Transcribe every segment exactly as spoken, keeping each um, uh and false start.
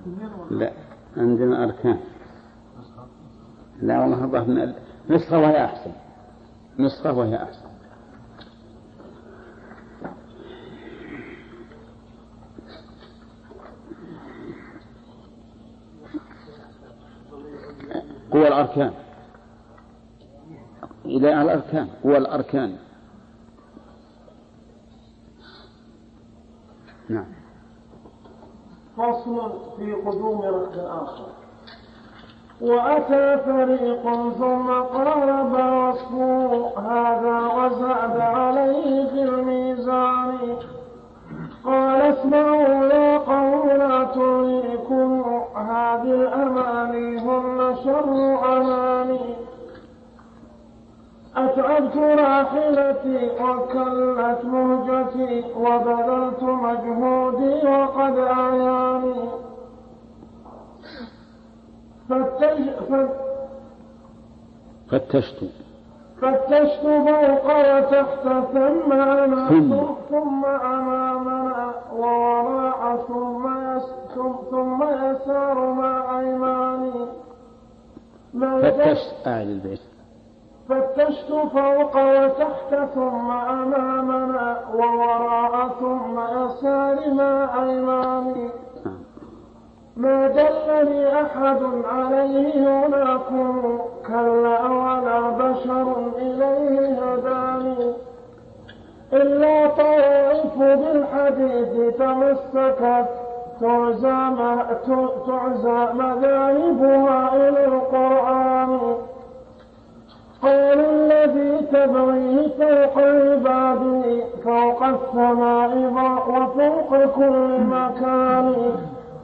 لا عندنا أركان. لا والله الظاهر نسخة وهي أحسن، نسخة وهي أحسن. قوى الأركان إلى الأركان، قوى الأركان. نعم. فصل في قدوم ركن آخر. وأتى فريق ثم قارب وصفه هذا وزاد عليه في الميزان. قال اسمعوا يا قوم لا تلهكم هذه الأماني هن شر أماني. أتعبت راحلتي وكلت مهجتي وبذلت مجهودي وقد أعياني. فتش فتشت فتشت فوق وتحت ثم أنا ثم, ثم أمامنا ووراء ثم, يس ثم يسار مع أيماني. فتشت أعلى البيت. فتشت فوق وتحت ثم أمامنا ووراء ثم يسار مع أيماني. ما دلني أحد عليه هناكم كلا ولا بشر إليه هداني. إلا طوائف بالحديث تمسكت تعزى مذاهبها إلى القرآن. قول الذي تبغيه فوق عبادي فوق السماء وفوق كل مكان.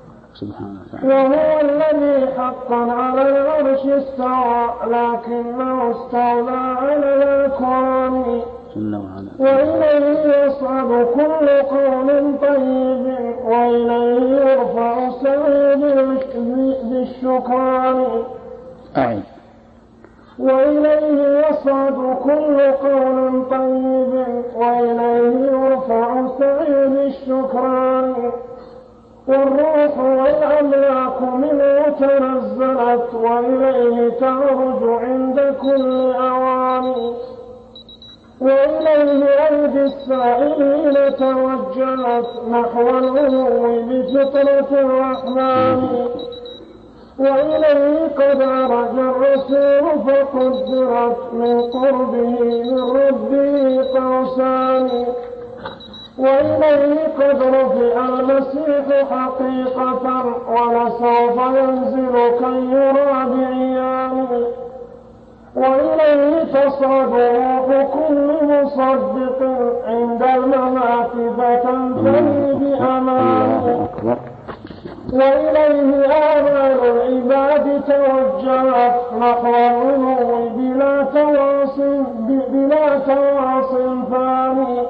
وهو الذي حقا على العرش استوى لكنه استولى على الكون. وإليه يصعد كل قول طيب وإليه يرفع سعيد بالشكران. أعيد. وإليه يصعد كل قول طيب وإليه يرفع سعيد الشكران. والروح والأملاك منه تنزلت وإليه تعرج عند كل أوان. وإليه أيدي السائلين توجهت نحو العلو بفطرة الرحمن. وإليه قد عرج الرسول فقدرت من قربه من ربه قوسان. وإليه قد رفع المسيح حقيقة ولسوف ينزل كي يرى بعيان. وإليه تصعد روح كل مصدق عند الممات فتنتهي بأمان. وإليه آمال العباد توجهت نحو العلو بلا تواصل بلا تواصل ثاني.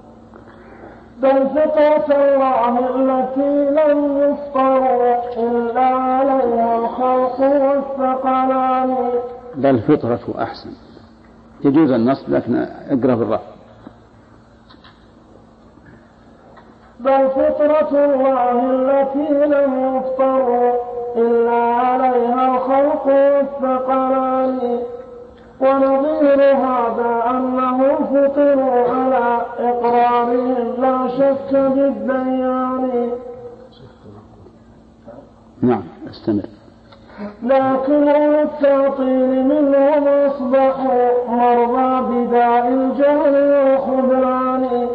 بل فطرة الله التي لم يفطروا إلا عليها الخلق والثقلان. بل فطرة أحسن، يجوز النصب لكن اقرأ بالرفع. بل فطرة الله التي لم يفطروا إلا عليها الخلق والثقلان. ونظير هذا أنهم فطروا على إقرارهم لا شك بالديان. نعم استمر. لكن التعطيل منهم أصبحوا مرضى بداء الجهل والخذلان.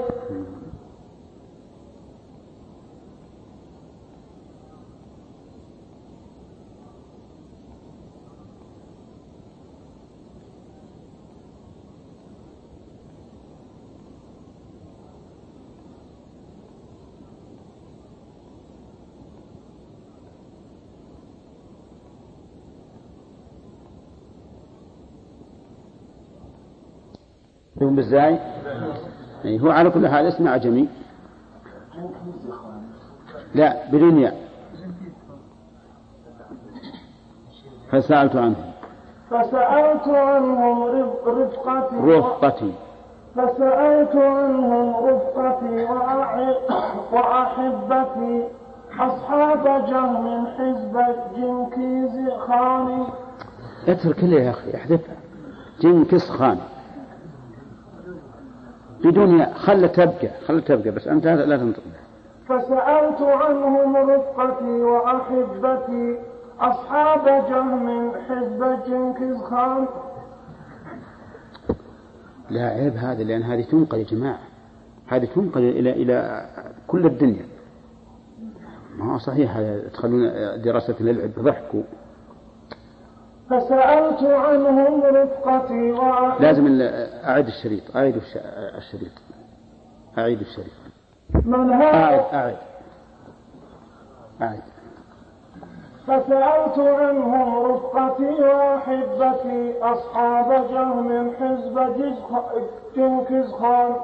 بالزاي هو على كل حال اسم عجمي. لا بدون ياء. فسألت عنهم فسألت عنهم رفقتي رفقتي فسألت عنهم رفقتي وأحبتي أصحاب جهم حزب جنكيز خان. اترك لي يا أخي احذفها. جنكيز خان بدون خلة تبقى خلة تبقى بس أنت لا تنطق. فسألت عنهم رفقتي وأحبتي أصحاب جهم حزب جنكيز خان. لا عيب هذا، لأن هذه تنقل يا جماعة، هذه تنقل إلى إلى كل الدنيا. ما هو صحيح تخلون دراسة للعب ضحكوا. فسألت عنهم رفقتي وأحبتي. لازم أعيد الشريط أعيد الشريط أعيد الشريط من هذا؟ أعيد أعيد أعيد. فسألت عنهم رفقتي وأحبتي أصحاب جهم حزب جنكيز خان.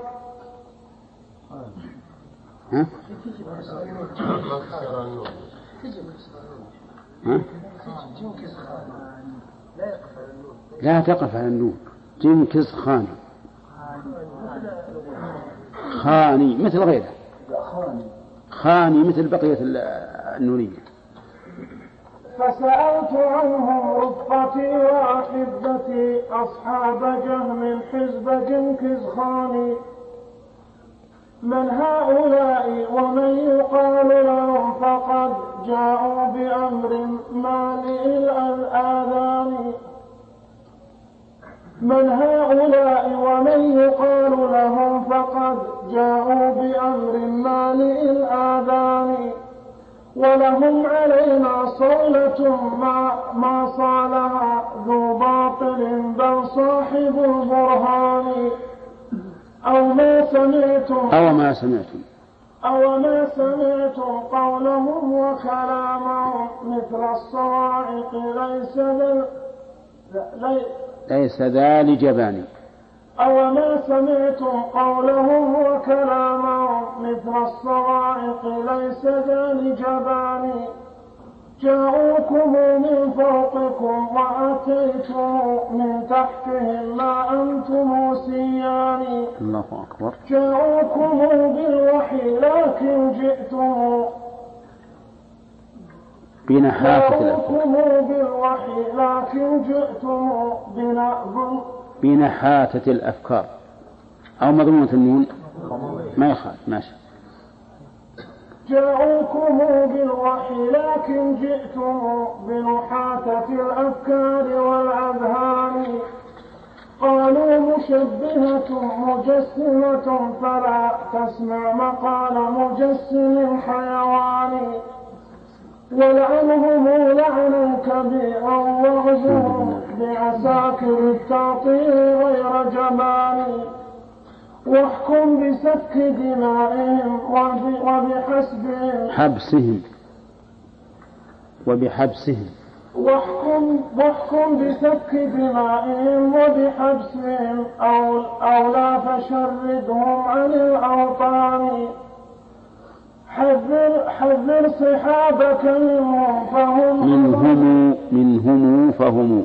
ها؟ ها؟ لا تقف على النون. جنكيز خان خاني مثل غيره، خاني مثل بقية النونية. فسألت عنهم رفقتي وأحبتي أصحاب جهم حزب جنكيز خان. من هؤلاء ومن يقال لهم فقد جاءوا بأمر مالئ الآذان. من هؤلاء ومن يقال لهم فقد جاءوا بأمر مالئ الآذان. ولهم علينا صولة ما, ما صالها ذو باطل بل صاحب البرهان. أو ما سمعتم أو ما سمعتم أو ما سمعتم قولهم وكلامهم مثل الصواعق ليس ذا لي ليس ذا لجبان. أو ما سمعتم قولهم وكلامهم مثل الصواعق ليس ذا لجبان. جاءوكم من فوقكم وأتيتم من تحتهم ما أنتم سيان. الله أكبر. جاءوكم بالوحي لكن جئتم بنحافة جاءوكم بالوحي لكن جئتم بنحافة الأفكار أو مضمونة النون ما يخالف ماشي. جاءوكم بالوحي لكن جئتم بنحاتة الأفكار والأذهان. قالوا مشبهة مجسمة فلا تسمع مقال مجسم حيوان. ولعنهم لعنا كبيرا وغزهم بعساكر التعطيل غير جبان. واحكم بسفك دمائهم وبحسبهم حبسهم وبحبسهم واحكم, واحكم بسفك دمائهم وبحبسهم أو, أو لا فشردهم عن الأوطان. حذر, حذر صحابك منهم فهم منهم منهم فهم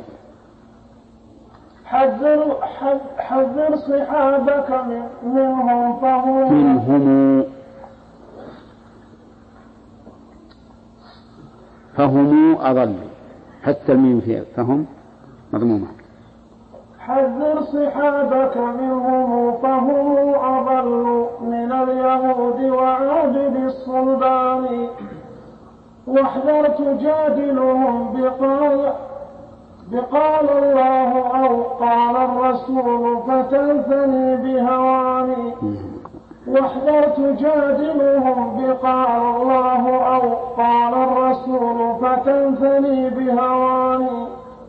حذر, حذر صحابك من منهم فهم منهم فهم أضل حتى الميم فيها فهم مضمومة. حذر صحابك منهم فهم أضل من اليهود وعابد الصلبان. واحذر تجادلهم بقال بقال الله أو قال الرسول فتنثني بهواني. واحذر تجادلهم بقال الله أو قال الرسول فتنثني بهواني.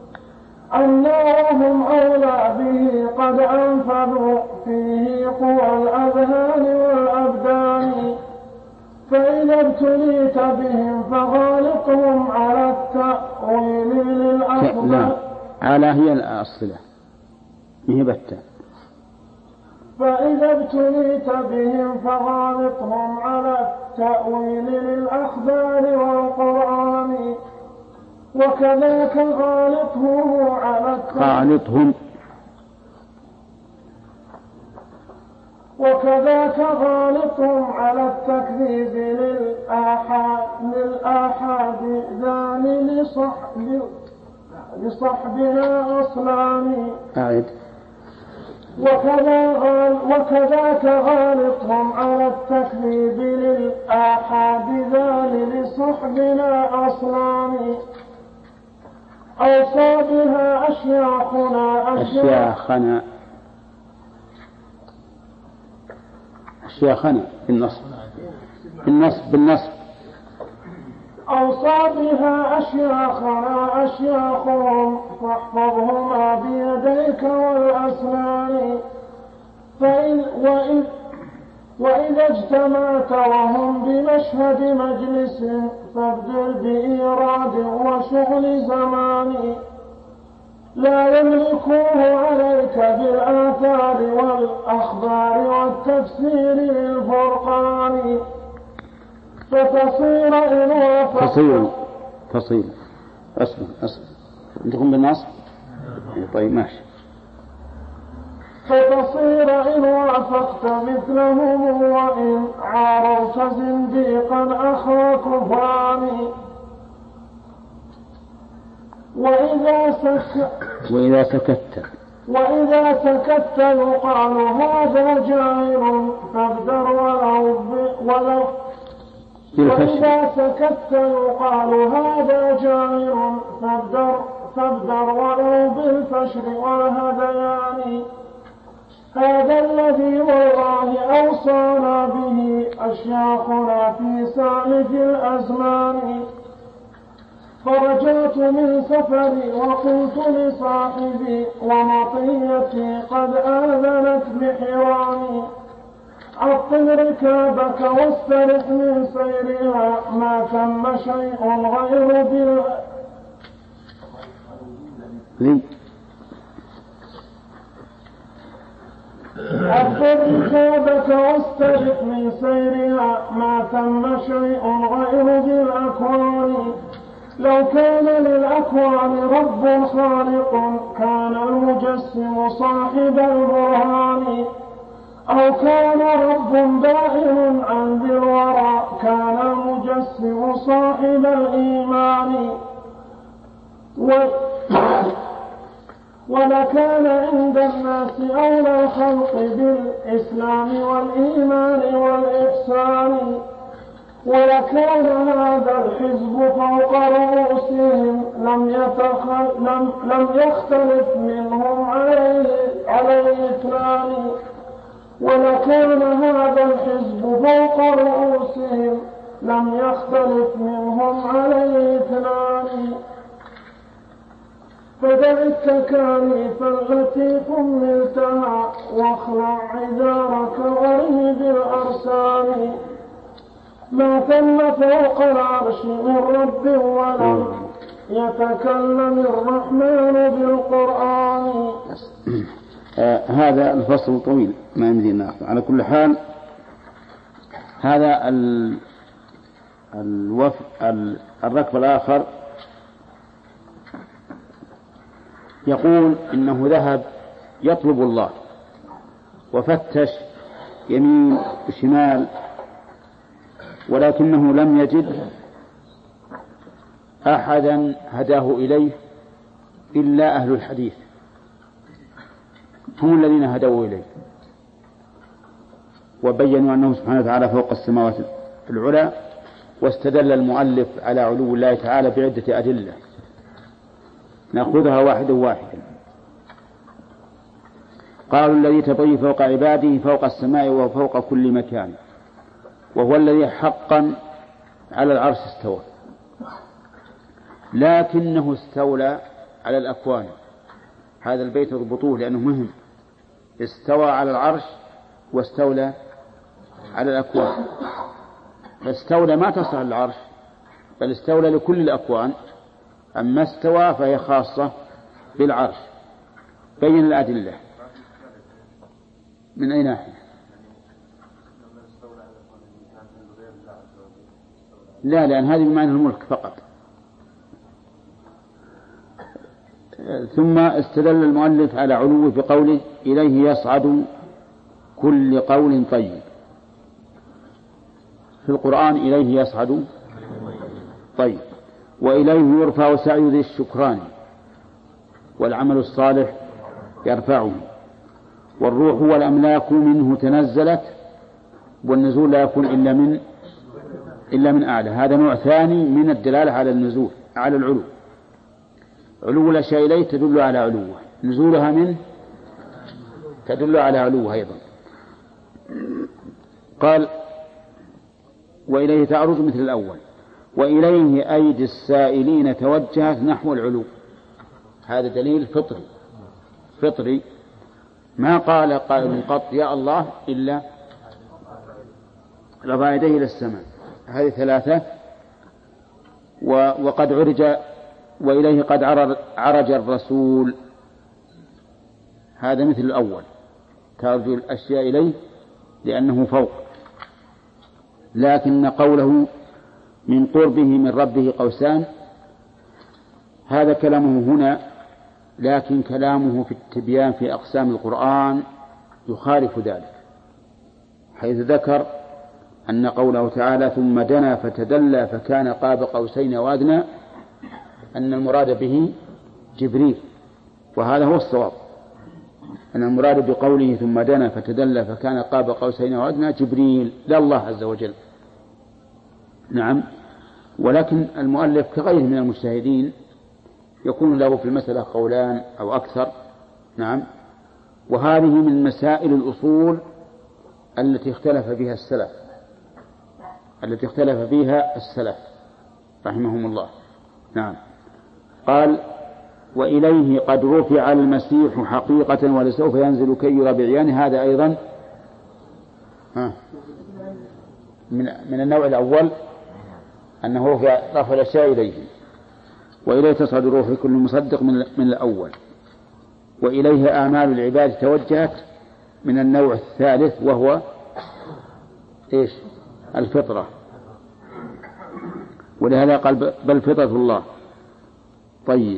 أنهم أولى به قد أنفذوا فيه قوى الأذهان والأبدان. فإذا ابتليت بهم فغالطهم على التأويل للأفضل. لا على هي الأصلة هي بتة. فإذا ابتليت بهم فغالطهم على التأويل للأخبار والقرآن. وكذاك غالطهم على غالطهم وكذاك غالطهم على التكذيب للآحاد, للآحاد ذان لصحب لصحبنا أصلان. أعد. وكذاك غالطهم على التكذيب للآحاد ذان لصحبنا أصلان. أوصى بها أشياخنا أشياخنا أشياخنا بالنصب بالنصب بالنصب أوصى بها أشياخنا أشياخهم فاحفظهما بيديك والأسنان. فإن وإذ وإذا اجتمعت وهم بمشهد مجلس فابدر بإيراد وشغل زمان. لا يملكوه عليك بالآثار والأخبار والتفسير للفرقان. فتصير إن وافقت تصير تصير أصبر أصبر عندكم بالنصب طيب ماشي. فتصير إن وافقت مثلهم وإن عارضت زنديقا أخا كفران. وإذا سكت وإذا سكت وإذا سكت يقال هذا جاهل فابدر ولو ولو وإذا سكت يقال هذا جاهل فابدر فابدر ولو بالفشر والهذيان. هذا الذي والله أوصانا به أشياخنا في سالف الأزمان. فرجعت من سفري وقلت لصاحبي ومطيتي قد آذنت بحرامي. عطل ركابك واسترح من سيرها ما ثم شيء غير بال عطل ركابك واسترح من سيرها ما ثم شيء غير بالأكوان. لو كان للأكوان رب خالق كان المجسم صاحب البرهان. أو كان رب بائن عن ذي الورى كان المجسم صاحب الإيمان. و... ولكان عند الناس أولى الخلق بالإسلام والإيمان والإحسان. ولكان هذا الحزب فوق رؤوسهم لم, يتخل... لم... لم يختلف منهم عليه عليه اثنان. ولكان هذا الحزب فوق رؤوسهم لم يختلف منهم عليه اثنان. فدع التكاليف التي حملتها واخلع عذارك وارمي بالأرسال. ما ثم فوق العرش من رب ولم يتكلم الرحمن بالقرآن. آه هذا الفصل طويل ما يمدي ناخذ. على كل حال هذا ال... الوف... ال... الركب الآخر يقول إنه ذهب يطلب الله وفتش يمين وشمال ولكنه لم يجد أحدا هداه إليه إلا أهل الحديث هم الذين هدوا إليه وبينوا أنه سبحانه وتعالى فوق السماوات العلى. واستدل المؤلف على علو الله تعالى بعدة أدلة نأخذها واحدا واحدا. قالوا الذي تطغي فوق عباده فوق السماء وفوق كل مكان وهو الذي حقا على العرش استوى لكنه استولى على الأكوان. هذا البيت اضبطوه لأنه مهم. استوى على العرش واستولى على الأكوان. فاستولى ما تصل العرش بل استولى لكل الأكوان. أما استوى فهي خاصة بالعرش. بين الأدلة من أي ناحية؟ لا لأن هذه بمعنى الملك فقط. ثم استدل المؤلف على علوه بقوله إليه يصعد كل قول طيب. في القرآن إليه يصعد طيب، وإليه يرفع سعي ذي الشكران، والعمل الصالح يرفعه، والروح والأملاك منه تنزلت، والنزول لا يكون إلا من إلا من أعلى. هذا نوع ثاني من الدلالة على النزول، على العلو. علو الأشياء إليه تدل على علوه، نزولها منه تدل على علوه أيضا. قال وإليه تعرج مثل الأول، وإليه أيدي السائلين توجهت نحو العلو. هذا دليل فطري فطري ما قال قائل قط يا الله إلا رفع يديه إلى السماء. هذه ثلاثة. وقد عرج وإليه قد عرج الرسول، هذا مثل الأول، تعرج الأشياء إليه لأنه فوق. لكن قوله من قربه من ربه قوسان، هذا كلامه هنا، لكن كلامه في التبيان في أقسام القرآن يخالف ذلك، حيث ذكر أن قوله تعالى ثم دنا فتدلى فكان قاب قوسين وأدنى أن المراد به جبريل، وهذا هو الصواب، أن المراد بقوله ثم دنا فتدلى فكان قاب قوسين وأدنى جبريل لا الله عز وجل. نعم. ولكن المؤلف كغيره من المجتهدين يكون له في المسألة قولان أو أكثر. نعم. وهذه من مسائل الأصول التي اختلف بها السلف التي اختلف فيها السلف رحمهم الله. نعم. قال وإليه قد رفع المسيح حقيقة ولسوف ينزل كي يرى بعيان. هذا أيضا ها من, من النوع الأول، أنه رفع, رفع الأشياء إليه. وإليه تصعد الروح في كل مصدق من, من الأول. وإليه أعمال العباد توجهت من النوع الثالث، وهو إيش؟ الفطرة. ولهذا قال بل فطرة الله. طيب.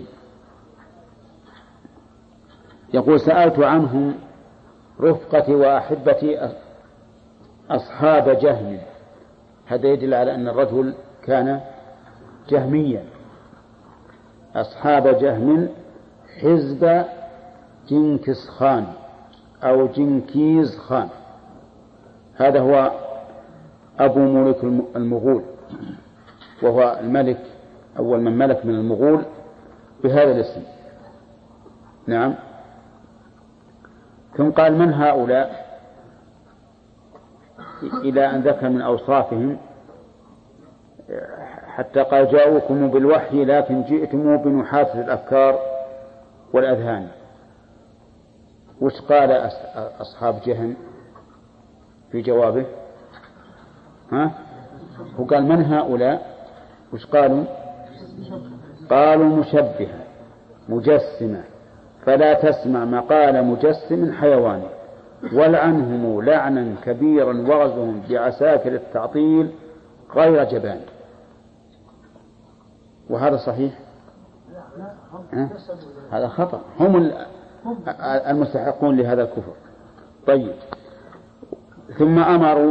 يقول سألت عنهم رفقتي وأحبتي أصحاب جهم. هذا يدل على أن الرجل كان جهميا. أصحاب جهم حزب جنكس خان أو جنكيز خان، هذا هو أبو ملك المغول، وهو الملك أول من ملك من المغول بهذا الاسم. نعم. ثم قال من هؤلاء إلى أن ذكر من أوصافهم، حتى قال جاءوكم بالوحي لكن جئتم بنحاسة الأفكار والأذهان. وش قال أصحاب جهم في جوابه؟ ها؟ هو قال من هؤلاء؟ وش قالوا؟ قالوا مشبهة مجسمة، فلا تسمع مقال مجسم حيواني، ولعنهم لعنا كبيرا وغزهم بعساكر التعطيل غير جبان. وهذا صحيح؟ أه؟ هذا خطأ، هم المستحقون لهذا الكفر. طيب. ثم أمروا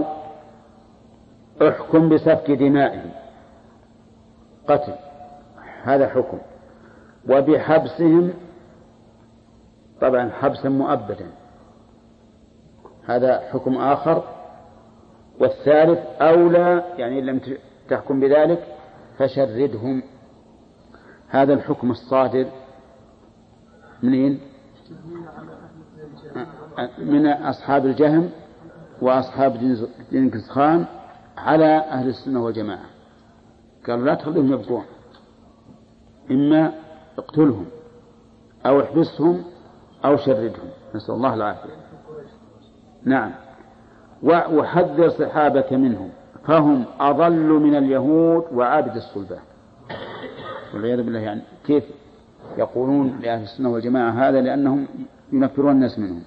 احكم بسفك دمائهم، قتل، هذا حكم، وبحبسهم، طبعا حبسا مؤبدا، هذا حكم آخر. والثالث أولى، يعني إن لم تحكم بذلك فشردهم، هذا الحكم الصادر منين؟ من أصحاب الجهم وأصحاب جنكس خان على أهل السنة والجماعة. قالوا لا تخليهم يبقون، إما اقتلهم أو احبسهم أو شردهم، نسأل الله العافية. نعم. وحذر صحابك منهم فهم أضل من اليهود وعابد الصلبان، والعياذ بالله. يعني كيف يقولون لأهل السنة والجماعة هذا؟ لأنهم ينفرون الناس منهم.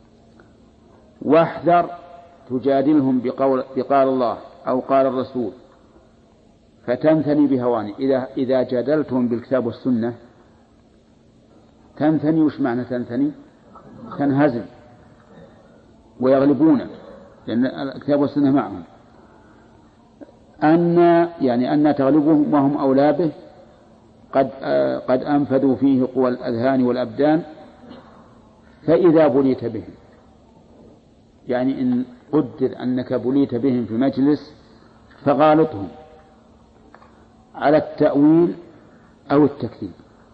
واحذر تجادلهم بقول بقال الله أو قال الرسول فتنثني بهواني. إذا إذا جادلتهم بالكتاب والسنة تنثني. وش معنى تنثني؟ تنهزم ويغلبون لأن الكتاب والسنة معهم، أن يعني أن تغلبهم وهم أولى به قد قد أنفذوا فيه قوى الأذهان والأبدان، فإذا بليت بهم، يعني إن قدر أنك بليت بهم في مجلس فغالطهم على التأويل أو التكذيب.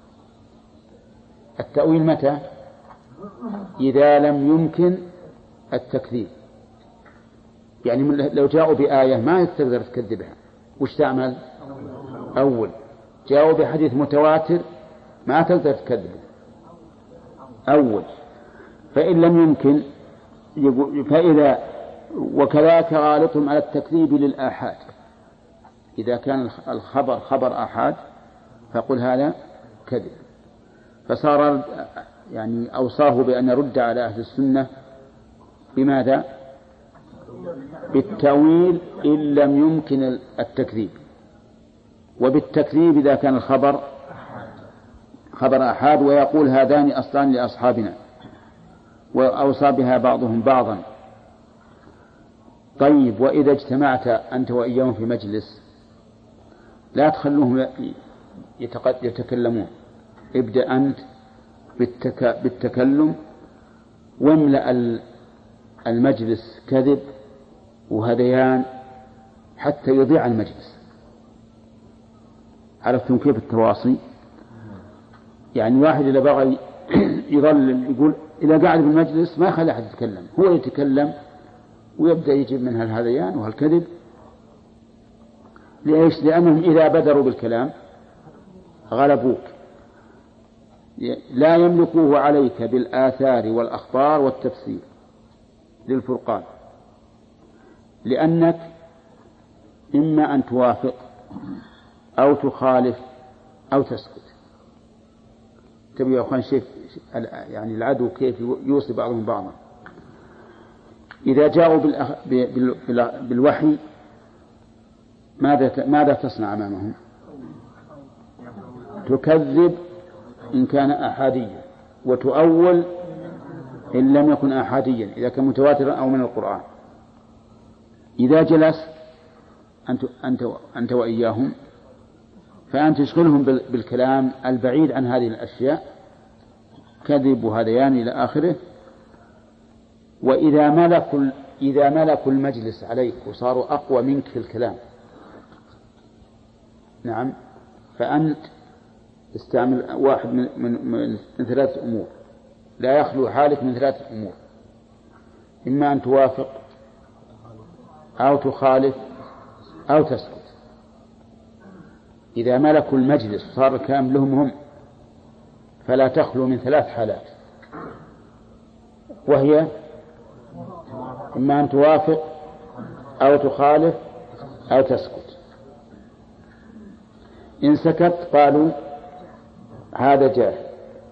التأويل متى؟ إذا لم يمكن التكذيب، يعني لو جاءوا بآية ما تقدر تكذبها وش تعمل؟ أول. جاءوا بحديث متواتر ما تقدر تكذبه، أول. فإن لم يمكن فإذا وكذلك غالطهم على التكذيب للآحاد، إذا كان الخبر خبر آحاد فقل هذا كذب. فصار يعني أوصاه بأن يرد على أهل السنة بماذا؟ بالتأويل إن لم يمكن التكذيب، وبالتكذيب إذا كان الخبر خبر آحاد، ويقول هذان أصلان لأصحابنا وأوصى بها بعضهم بعضا. طيب، وإذا اجتمعت أنت وإياهم في مجلس لا تخلوهم يتكلمون، ابدأ أنت بالتكلم واملأ المجلس كذب وهذيان حتى يضيع المجلس. عرفتم كيف التواصي؟ يعني واحد إذا بغى يظل يقول إذا قاعد بالمجلس ما يخلي أحد يتكلم، هو يتكلم ويبدأ يجيب منها الهذيان وهالكذب. ليش؟ لأنهم إذا بدروا بالكلام غلبوك، لا يملكوه عليك بالآثار والأخبار والتفسير للفرقان، لأنك إما أن توافق أو تخالف أو تسكت. تبي يا أخوان شيء يعني العدو كيف يوصي بعضهم بعضا. إذا جاءوا بالوحي ماذا ماذا تصنع أمامهم؟ تكذب إن كان أحاديا، وتؤول إن لم يكن أحاديا إذا كان متواترا أو من القرآن. إذا جلس أنت أنت أنت وإياهم فأنت تشغلهم بالكلام البعيد عن هذه الأشياء، كذب وهذيان إلى آخره. وإذا ملكوا إذا ملكوا المجلس عليك وصاروا أقوى منك في الكلام، نعم، فأنت استعمل واحد من, من, من, من ثلاثة أمور، لا يخلو حالك من ثلاثة أمور: إما أن توافق أو تخالف أو تسكت. إذا ملكوا المجلس صار الكلام لهم هم فلا تخلو من ثلاث حالات، وهي إما أن توافق أو تخالف أو تسكت. إن سكت قالوا هذا جاهل،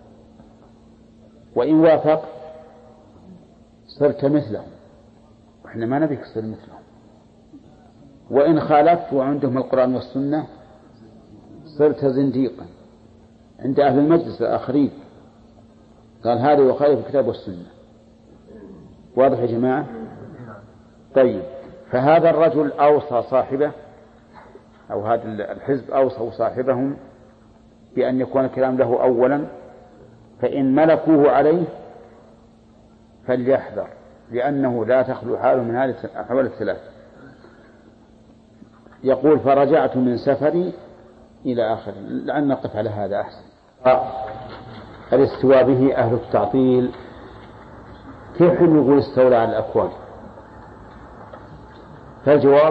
وإن وافق صرت مثلهم، وإحنا ما نبيك تصير مثلهم. وإن خالفت وعندهم القرآن والسنة صرت زنديقا عند أهل المجلس الآخرين. قال هذا يخالف الكتاب والسنة. واضح يا جماعة؟ طيب، فهذا الرجل أوصى صاحبه أو هذا الحزب أوصوا صاحبهم بأن يكون الكلام له أولا، فإن ملكوه عليه فليحذر، لأنه لا تخلو حاله من هذه الأحوال الثلاث. يقول فرجعت من سفري إلى آخره. لعل نقف على هذا أحسن. الاستواء به أهل التعطيل كيف يقول استولى على الأكوان؟ فالجواب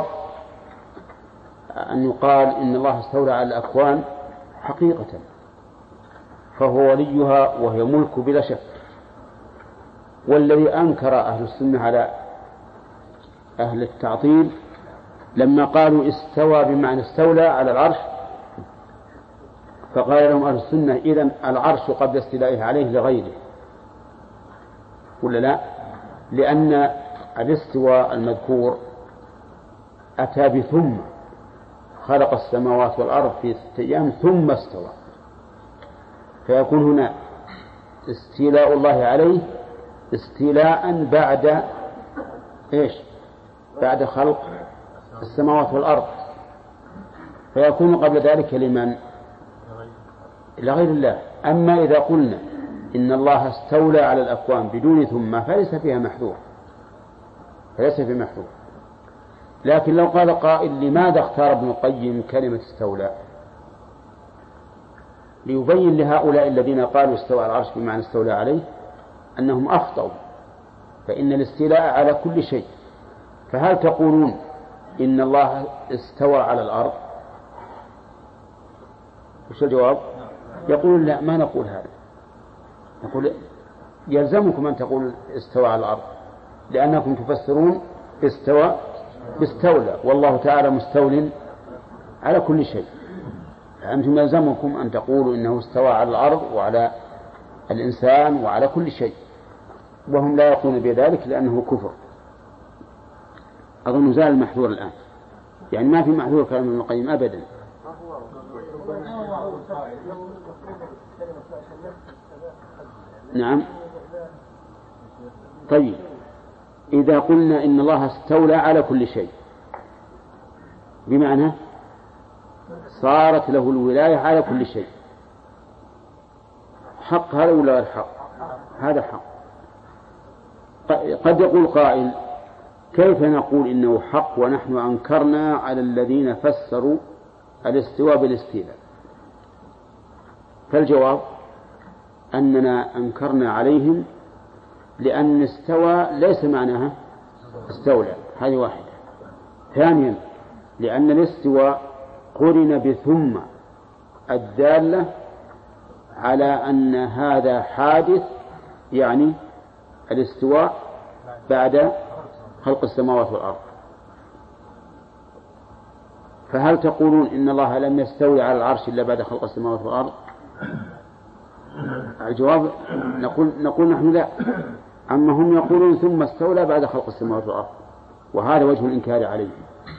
أن يقال إن الله استولى على الأكوان حقيقة، فهو وليها وهي ملك بلا شك. والذي أنكر أهل السنة على أهل التعطيل لما قالوا استوى بمعنى استولى على العرش، فقال لهم أهل السنة إذن العرش قبل استيلائه عليه لغيره، ولا لا؟ لأن الاستواء المذكور أتى بثم، خلق السماوات والأرض في ستة أيام ثم استوى، فيكون هنا استيلاء الله عليه استيلاء بعد إيش بعد خلق السماوات والأرض، فيكون قبل ذلك لمن؟ لغير الله. أما إذا قلنا إن الله استولى على الأكوان بدون ثم فليس فيها محذور، فليس فيها محذور. لكن لو قال قائل لماذا اختار ابن القيم كلمة استولى؟ ليبين لهؤلاء الذين قالوا استوى على العرش بمعنى استولى عليه أنهم أخطأوا، فإن الاستيلاء على كل شيء. فهل تقولون إن الله استوى على الأرض؟ وش الجواب؟ يقولون لا، ما نقول هذا. نقول يلزمكم أن تقول استوى على الأرض، لأنكم تفسرون استوى باستولى، والله تعالى مستول على كل شيء. فأنتم يلزمكم أن تقولوا إنه استوى على الأرض وعلى الإنسان وعلى كل شيء، وهم لا يقولون بذلك لأنه كفر. أظن زال المحذور الآن، يعني ما في محذور كلام ابن القيم أبدا. نعم. طيب إذا قلنا إن الله استولى على كل شيء بمعنى صارت له الولاية على كل شيء، حق هذا ولا غير حق؟ هذا حق. قد يقول قائل كيف نقول إنه حق ونحن أنكرنا على الذين فسروا الاستواء بالاستيلاء؟ فالجواب أننا أنكرنا عليهم لأن استوى ليس معناها استولى، هذه واحدة. ثانيا لأن الاستواء قرن بثم الدالة على أن هذا حادث، يعني الاستواء بعد خلق السماوات والأرض. فهل تقولون إن الله لم يستوي على العرش إلا بعد خلق السماوات والأرض؟ الجواب نقول, نقول نحن لا، أما هم يقولون ثم استولى بعد خلق السماوات والأرض، وهذا وجه الإنكار عليه.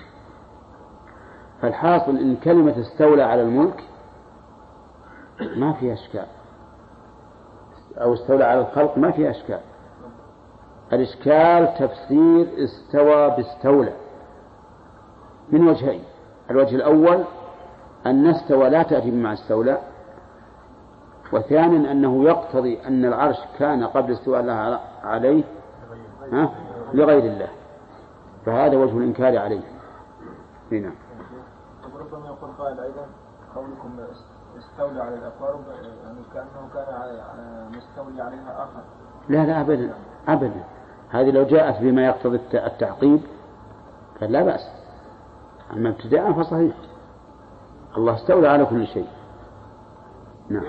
فالحاصل إن كلمة استولى على الملك ما فيها أشكال، أو استولى على الخلق ما فيها أشكال. الإشكال تفسير استوى باستولى من وجهين. الوجه الأول أن استوى لا تأتي بمعنى استولى، وثانيا أنه يقتضي أن العرش كان قبل استواء الله عليه ها لغير الله، فهذا وجه الإنكار عليه. هنا ربما يقول قائل أيضا قولكم استولى على الأقارب يعني كأنه كان مستولي عليها آخر. لا لا أبدا أبدا، هذه لو جاءت بما يقتضي التعقيب فلا بأس، أما ابتداء فصحيح الله استولى على كل شيء. نعم.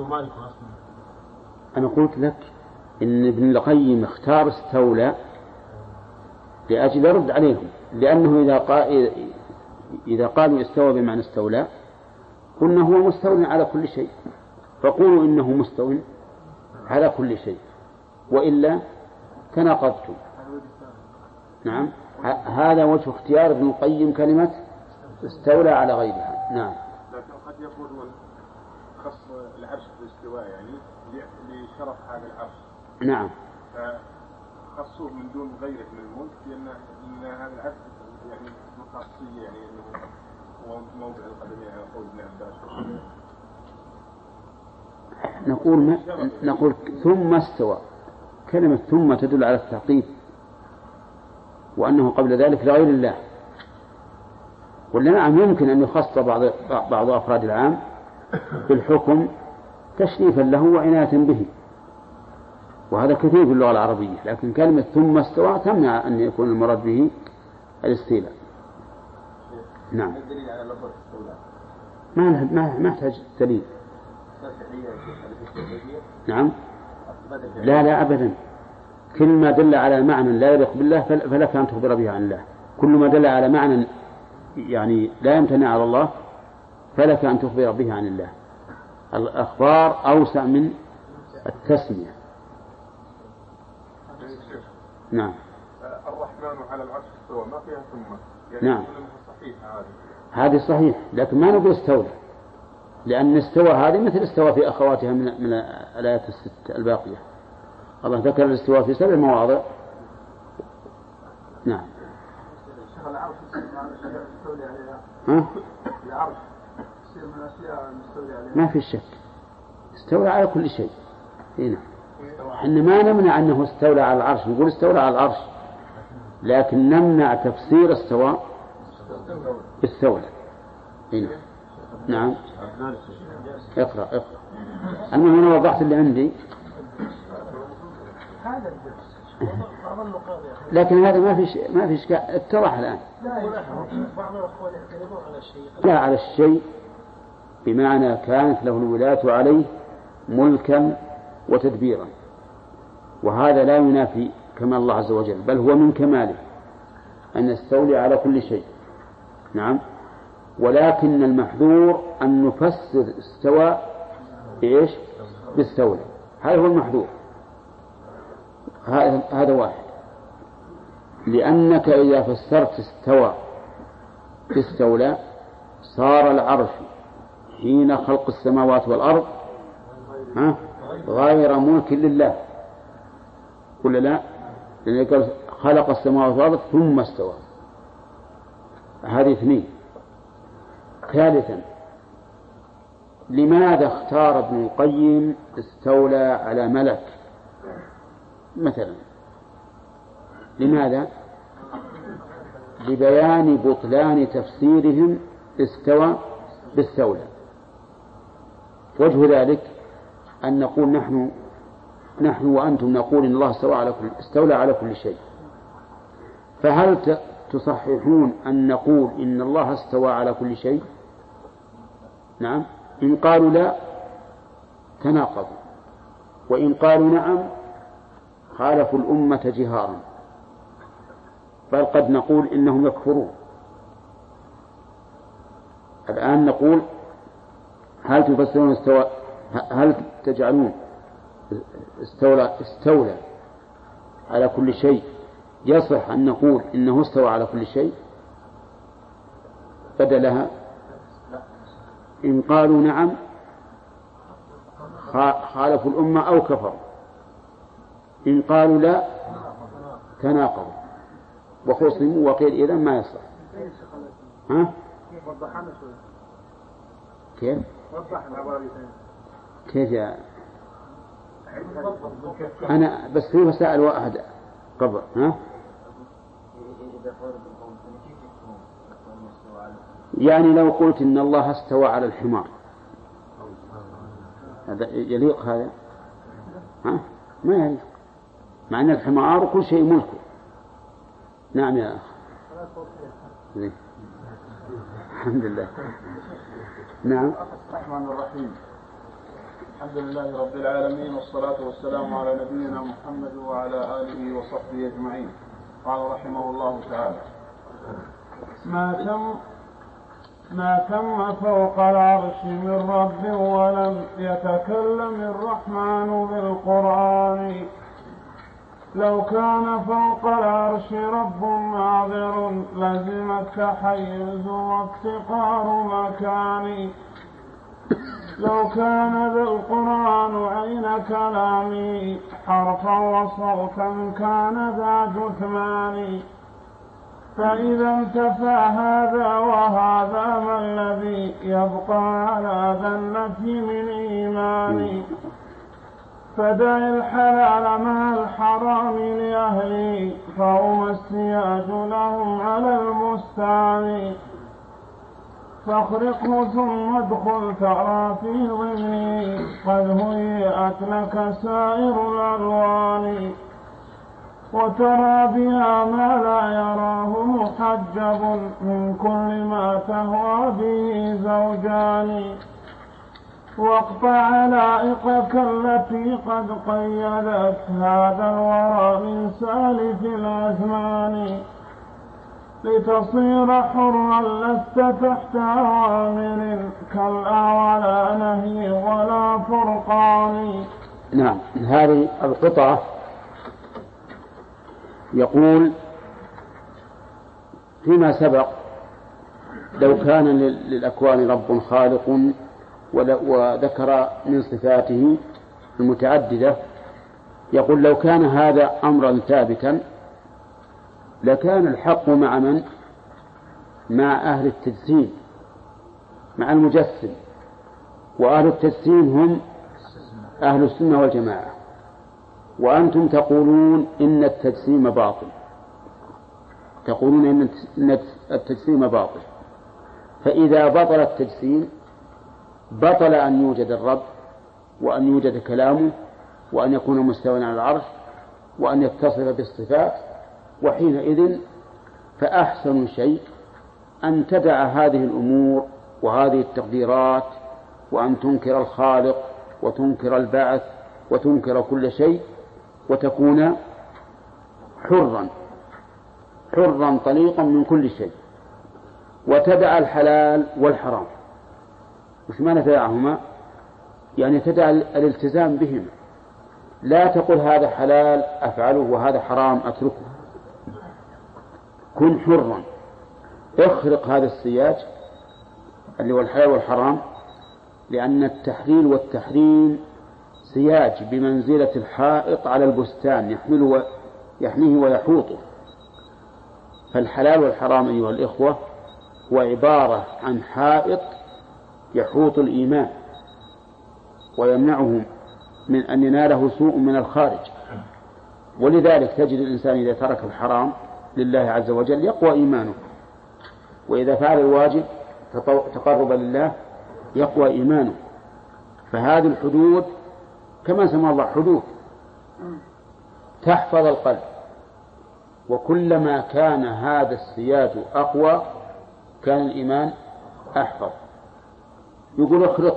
أنا قلت لك إن ابن القيم اختار استولى لأجل يرد عليهم، لأنه إذا قال إذا قالوا استوى بمعنى استولى قلنا هو مستول على كل شيء، فقولوا إنه مستول على كل شيء، وإلا تناقضتم. نعم، هذا وجه اختيار ابن القيم كلمة استولى على غيرها. نعم. لكن قد يقول خص العرش بالاستواء يعني لشرف هذا العرش. نعم. خصوه من دون غيره من الملك، لأن إن هذا العرش يعني خاصية، يعني إنه هو موضع القدمين على قول ابن عباس. نقول ما نقول ثم استوى، كلمة ثم تدل على التعقيب، وأنه قبل ذلك لغير الله. ولا نعم يمكن أن يخص بعض بعض أفراد العام بالحكم تشريفا له وعناية به، وهذا كثير في اللغة العربية. لكن كلمة ثم استوى تمنع أن يكون المراد به الاستيلاء. نعم. ما ما ما تحتاج دليل. نعم. لا لا أبدا، كل ما دل على معنى لا يليق بالله فلك أن تخبر به عن الله. كل ما دل على معنى يعني لا يمتنع على الله فلك أن تخبر به عن الله. الأخبار أوسع من التسمية. نعم. الرحمن على العرش استوى ما فيها ثم يعني. نعم. صحيح هذه. هذه صحيح، لكن ما نقول استولى، لأن استوى هذه مثل استوى في أخواتها من من الآيات الست الباقية. الله ذكر الاستواء في سبع مواضع نعم. شيخ العرش مع الأشياء المستولي عليها. ها؟ العرش يصير من الأشياء المستولي عليها. ما في شك استولى على كل شيء. هنا احنا ما نمنع أنه استولى على العرش، نقول استولى على العرش، لكن نمنع تفسير استواء استولى. هنا نعم. اقرأ اقرأ. المهم أنا وضحت اللي عندي، لكن هذا ما في ما في إشكال، اتضح الآن. لا على الشيء بمعنى كانت له الولاية عليه ملكا وتدبيرا، وهذا لا ينافي كمال الله عز وجل، بل هو من كماله أن يستولي على كل شيء. نعم. ولكن المحذور أن نفسر استوى بإيش؟ باستولى. هذا هو المحذور. هذا واحد، لأنك إذا فسرت استوى باستولى صار العرش حين خلق السماوات والأرض ها غير ملك لله، ولا لا؟ لأنه قال خلق السماوات والأرض ثم استوى. هذه اثنين. ثالثا، لماذا اختار ابن القيم استولى على ملك مثلا؟ لماذا؟ لبيان بطلان تفسيرهم استوى باستولى. وجه ذلك أن نقول نحن نحن وأنتم نقول إن الله استوى على كل استولى على كل شيء، فهل تصححون أن نقول إن الله استوى على كل شيء؟ نعم. إن قالوا لا تناقضوا، وإن قالوا نعم خالفوا الأمة جهارا، بل قد نقول إنهم يكفرون. الآن نقول هل تفسرون استوى، هل تجعلون استولى استولى على كل شيء يصح أن نقول إنه استوى على كل شيء بدلها؟ إن قالوا نعم خالفوا الأمة أو كفروا، إن قالوا لا تناقضوا وخصموا، وقيل إذن ما يصح. ها؟ كيف؟ كيف يا أنا بس في مسائل واحد قبل. ها؟ يعني لو قلت إن الله استوى على الحمار هذا يليق هذا؟ ها؟ ما يليق، مع أن الحمار كل شيء ملكه. نعم يا أخ. الحمد لله. نعم. الرحمن الرحيم. الحمد لله رب العالمين، والصلاة والسلام على نبينا محمد وعلى آله وصحبه أجمعين. قال رحمه الله تعالى: ما تم ما تم فوق العرش من رب ولم يتكلم الرحمن بالقرآن. لو كان فوق العرش رب ناظر لزم التحيز وافتقار مكان. لو كان ذا القرآن عين كلامي حرفا وصوتا كان ذا جثمان. فإذا انتفى هذا وهذا ما الذي يبقى على ذا النفي من إيمان. فدع الحلال مع الحرام لأهلي فهم السياج لهم على المستعان. فاخرقه ثم ادخل ترى في ضمني قد هيئت لك سائر الألوان. وترى بها ما لا يراه محجب من كل ما تهوى به زوجان. واقطع علائقك التي قد قيدت هذا الورى من سالف الأزمان. لتصير حرا لست تحت أوامر كلا ولا نهي ولا فرقان. نعم. هذه القطعة يقول فيما سبق لو كان للأكوان رب خالق، وذكر من صفاته المتعددة، يقول لو كان هذا أمرا ثابتا لكان الحق مع من؟ مع أهل التجسيم، مع المجسم، وأهل التجسيم هم أهل السنة والجماعة، وأنتم تقولون إن التجسيم باطل، تقولون إن التجسيم باطل. فإذا بطل التجسيم بطل أن يوجد الرب، وأن يوجد كلامه، وأن يكون مستوى على العرش، وأن يتصف بالصفات. وحينئذ فأحسن شيء أن تدع هذه الأمور وهذه التقديرات، وأن تنكر الخالق وتنكر البعث وتنكر كل شيء، وتكون حرا حرا طليقا من كل شيء، وتدع الحلال والحرام. وش معنى تدعهما؟ يعني تدع الالتزام بهما، لا تقل هذا حلال أفعله وهذا حرام أتركه. كن حرا، اخرق هذا السياج اللي هو الحلال والحرام، لأن التحليل والتحريم سياج بمنزلة الحائط على البستان يحمله يحميه ويحوطه. فالحلال والحرام أيها الإخوة هو عبارة عن حائط يحوط الإيمان ويمنعه من أن يناله سوء من الخارج. ولذلك تجد الإنسان إذا ترك الحرام لله عز وجل يقوى إيمانه، وإذا فعل الواجب تقرب لله يقوى إيمانه. فهذه الحدود كما سمى الله حدود تحفظ القلب، وكلما كان هذا السياج أقوى كان الإيمان أحفظ. يقول اخرق،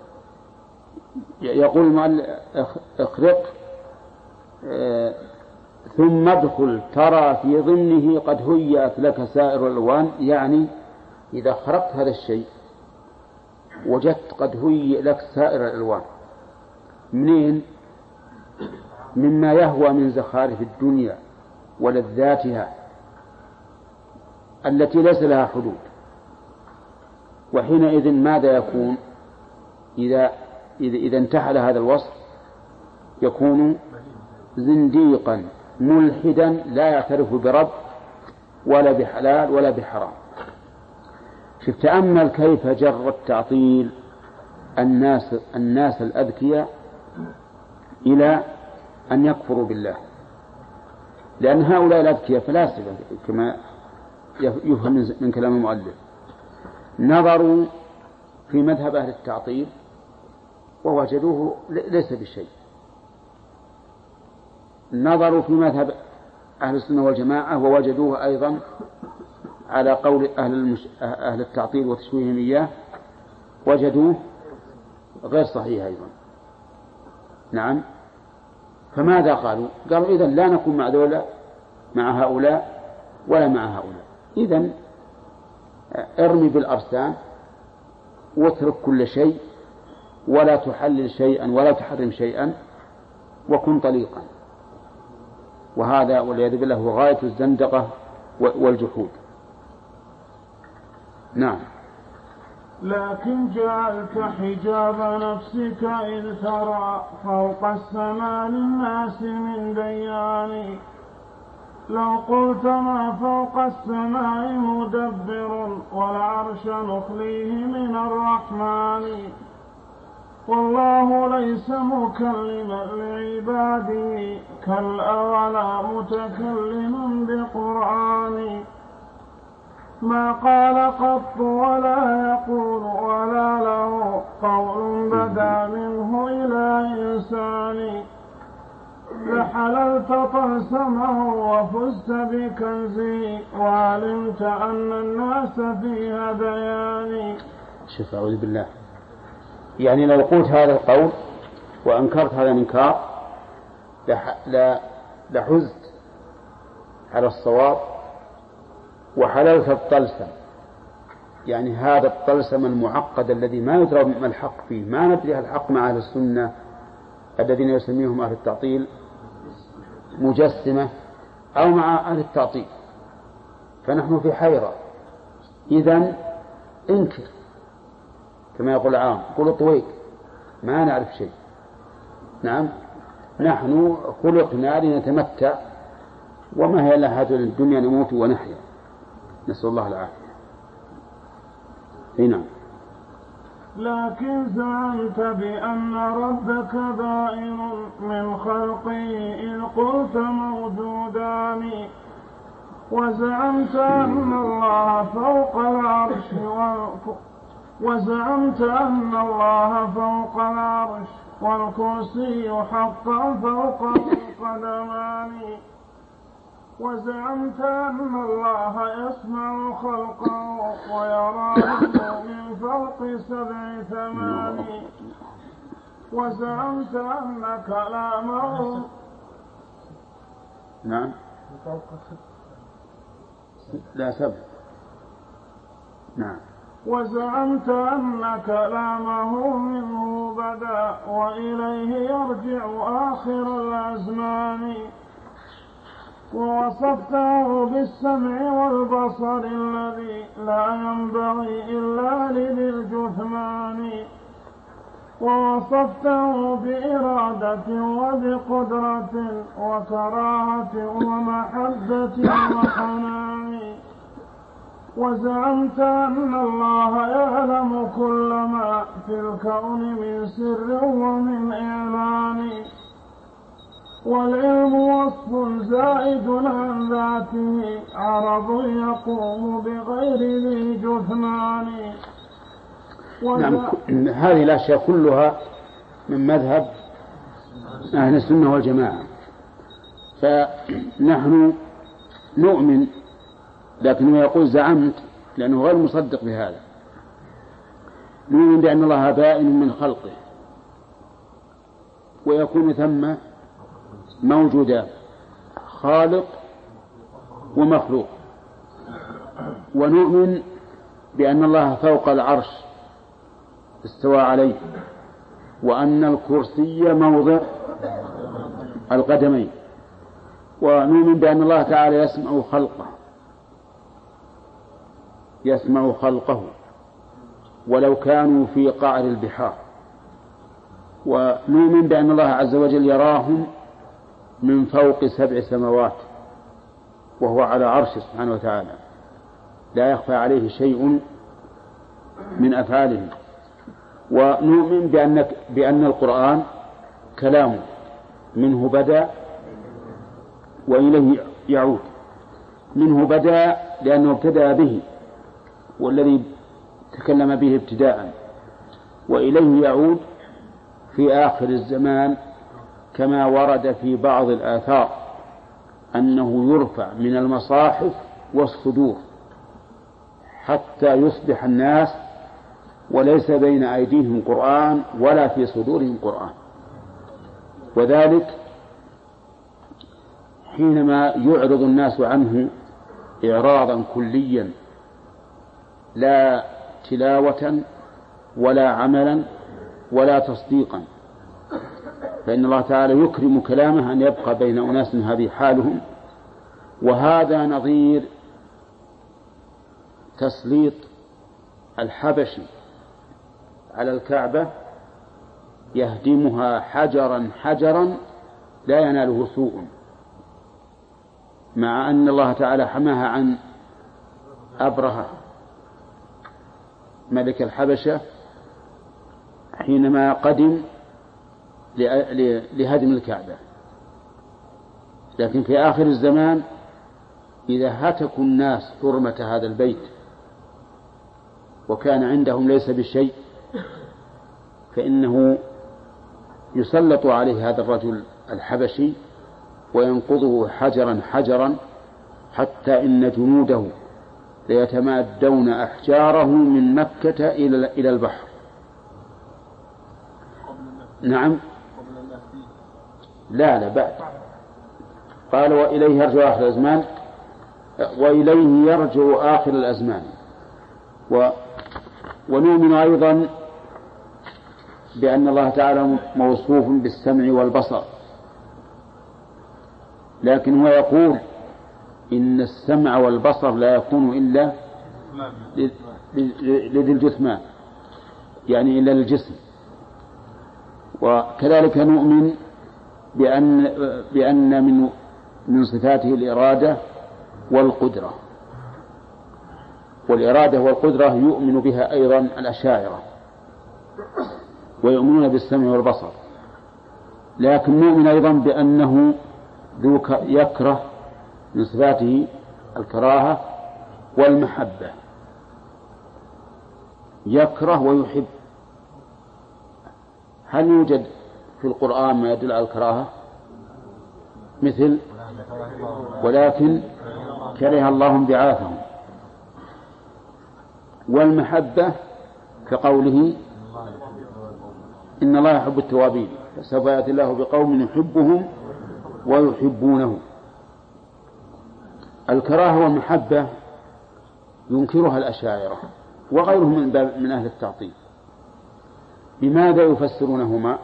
يقول المؤلف اخرق اه ثم ادخل ترى في ضمنه قد هيأت لك سائر الألوان. يعني إذا خرقت هذا الشيء وجدت قد هيئ لك سائر الألوان. منين؟ مما يهوى من زخارف الدنيا ولذاتها التي ليس لها حدود. وحينئذ ماذا يكون؟ إذا إذا, إذا انتحل هذا الوصف يكون زنديقا ملحدا لا يعترف برب ولا بحلال ولا بحرام. شوف تأمل كيف جر التعطيل الناس الناس الأذكياء إلى أن يكفروا بالله، لأن هؤلاء الأذكياء فلاسفة كما يفهم من كلام المؤلف، نظروا في مذهب أهل التعطيل ووجدوه ليس بشيء، نظروا في مذهب أهل السنة والجماعة ووجدوه أيضا على قول أهل, المش... أهل التعطيل وتشويههم إياه وجدوه غير صحيح أيضا. نعم، فماذا قالوا؟ قالوا إذن لا نكون مع ذولا مع هؤلاء ولا مع هؤلاء. إذن ارمي بالأرسام واترك كل شيء ولا تحلل شيئا ولا تحرم شيئا وكن طليقا. وهذا والعياذ بالله هو غاية الزندقة والجحود. نعم. لكن جعلت حجاب نفسك إذ ترى فوق السماء للناس من ديان. لو قلت ما فوق السماء مدبر والعرش نخليه من الرحمن. والله ليس مكلما لعباده كالأولى متكلما بقرآن. ما قال قط ولا يقول ولا له قول بدا منه إلى إنسان. لحللت طلسمه وفزت بكنزه وعلمت أن الناس في هذيان. شوف أعوذ بالله، يعني لو قلت هذا القول وأنكرت هذا الإنكار لحزت على الصواب وحللت الطلسم، يعني هذا الطلسم المعقد الذي ما يدرى ما الحق فيه، ما ندري الحق مع أهل السنة الذين يسميهم أهل التعطيل مجسمة أو مع أهل التعطيل، فنحن في حيرة. إذن انكر كما يقول العام، قل طويق ما نعرف شيء. نعم، نحن خلقنا لنتمتع وما هي إلا هذه الدنيا نموت ونحيا، نسأل الله العافية. نعم. لكن زعمت بأن ربك بائن من خلقه إذ قلت موجودان، وزعمت أن الله فوق العرش وزعمت أن الله فوق العرش والكرسي حقا فوق القدمان، وزعمت أن الله يسمع خلقه ويراه من فوق سبع ثمان، وزعمت أن كلامه نعم لا سبع نعم وزعمت أن كلامه منه بدا وإليه يرجع آخر الأزمان، ووصفته بالسمع والبصر الذي لا ينبغي إلا لذي الجثمان، ووصفته بإرادة وبقدرة وكراهة ومحبة وحنان، وزعمت أن الله يعلم كل ما في الكون من سر ومن إعلان، والعلم وصف زائد عن ذاته عرض يقوم بغير ذي جثمان. نعم. هذه الأشياء كلها من مذهب أهل السنة والجماعة، فنحن نؤمن، لكنه يقول زعمت لأنه غير مصدق بهذا. نؤمن بأن الله بائن من خلقه ويكون ثم موجودا خالق ومخلوق، ونؤمن بأن الله فوق العرش استوى عليه، وأن الكرسي موضع القدمين، ونؤمن بأن الله تعالى يسمع خلقه يسمع خلقه ولو كانوا في قعر البحار، ونؤمن بأن الله عز وجل يراهم من فوق سبع سماوات وهو على عرشه سبحانه وتعالى لا يخفى عليه شيء من أفعاله، ونؤمن بأن, بأن القرآن كلامه منه بدأ وإليه يعود. منه بدأ لأنه ابتدأ به والذي تكلم به ابتداء، وإليه يعود في آخر الزمان كما ورد في بعض الآثار أنه يرفع من المصاحف والصدور حتى يصبح الناس وليس بين أيديهم قرآن ولا في صدورهم قرآن، وذلك حينما يعرض الناس عنه إعراضا كليا لا تلاوة ولا عملا ولا تصديقا، فإن الله تعالى يكرم كلامه أن يبقى بين أناس هذه حالهم. وهذا نظير تسليط الحبشي على الكعبة يهدمها حجرا حجرا لا يناله سوء، مع أن الله تعالى حماها عن أبرهة ملك الحبشة حينما قدم لهدم الكعبة. لكن في آخر الزمان إذا هتكوا الناس حرمة هذا البيت وكان عندهم ليس بشيء فإنه يسلط عليه هذا الرجل الحبشي وينقضه حجرا حجرا حتى إن جنوده ليتمادون أحجاره من مكة إلى البحر. نعم لا لا بعد قال وإليه يرجع آخر الأزمان وإليه يرجع آخر الأزمان. و ونؤمن أيضا بأن الله تعالى موصوف بالسمع والبصر، لكن هو يقول إن السمع والبصر لا يكون إلا لذي الجثمان يعني إلا للجسم. وكذلك نؤمن بأن, بأن من من صفاته الإرادة والقدرة، والإرادة والقدرة يؤمن بها أيضا الأشاعرة ويؤمنون بالسمع والبصر، لكن نؤمن أيضا بأنه ذو يكره من صفاته الكراهة والمحبة، يكره ويحب. هل يوجد في القرآن ما يدل على الكراهة؟ مثل ولكن كره الله انبعاثهم، والمحبة كقوله إن الله يحب التوابين فسوف يأتي الله بقوم يحبهم ويحبونه. الكراهة والمحبة ينكرها الأشاعرة وغيرهم من, من أهل التعطيل. بماذا يفسرونهما؟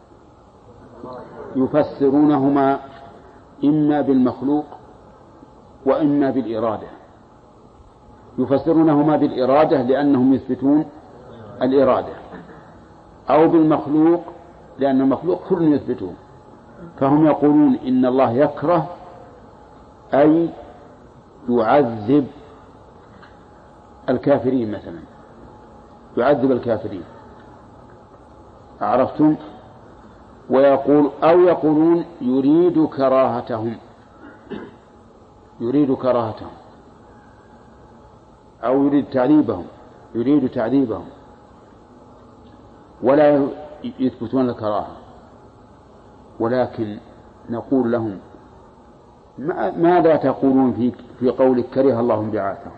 يفسرونهما إما بالمخلوق وإما بالإرادة. يفسرونهما بالإرادة لأنهم يثبتون الإرادة، أو بالمخلوق لأن المخلوق كل يثبتون، فهم يقولون إن الله يكره أي يعذب الكافرين مثلا، يعذب الكافرين، عرفتم؟ ويقول أو يقولون يريد كراهتهم، يريد كراهتهم أو يريد تعذيبهم، يريد تعذيبهم، ولا يثبتون الكراهة. ولكن نقول لهم ماذا تقولون في في قول كره الله انبعاثهم؟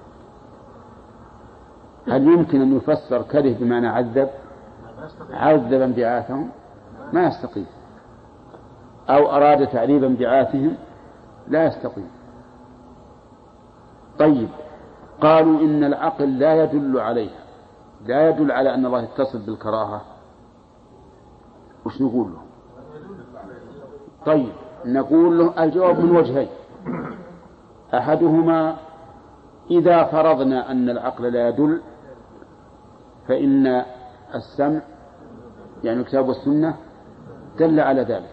هل يمكن أن يفسر كره بمعنى عذب؟ عذب انبعاثهم ما يستقيم، أو أراد تعذيب انبعاثهم لا يستقيم. طيب، قالوا إن العقل لا يدل عليها، لا يدل على أن الله يتصل بالكراهة، وش نقول له؟ طيب نقول له الجواب من وجهين: أحدهما إذا فرضنا أن العقل لا يدل فإن السمع يعني الكتاب والسنة دل على ذلك،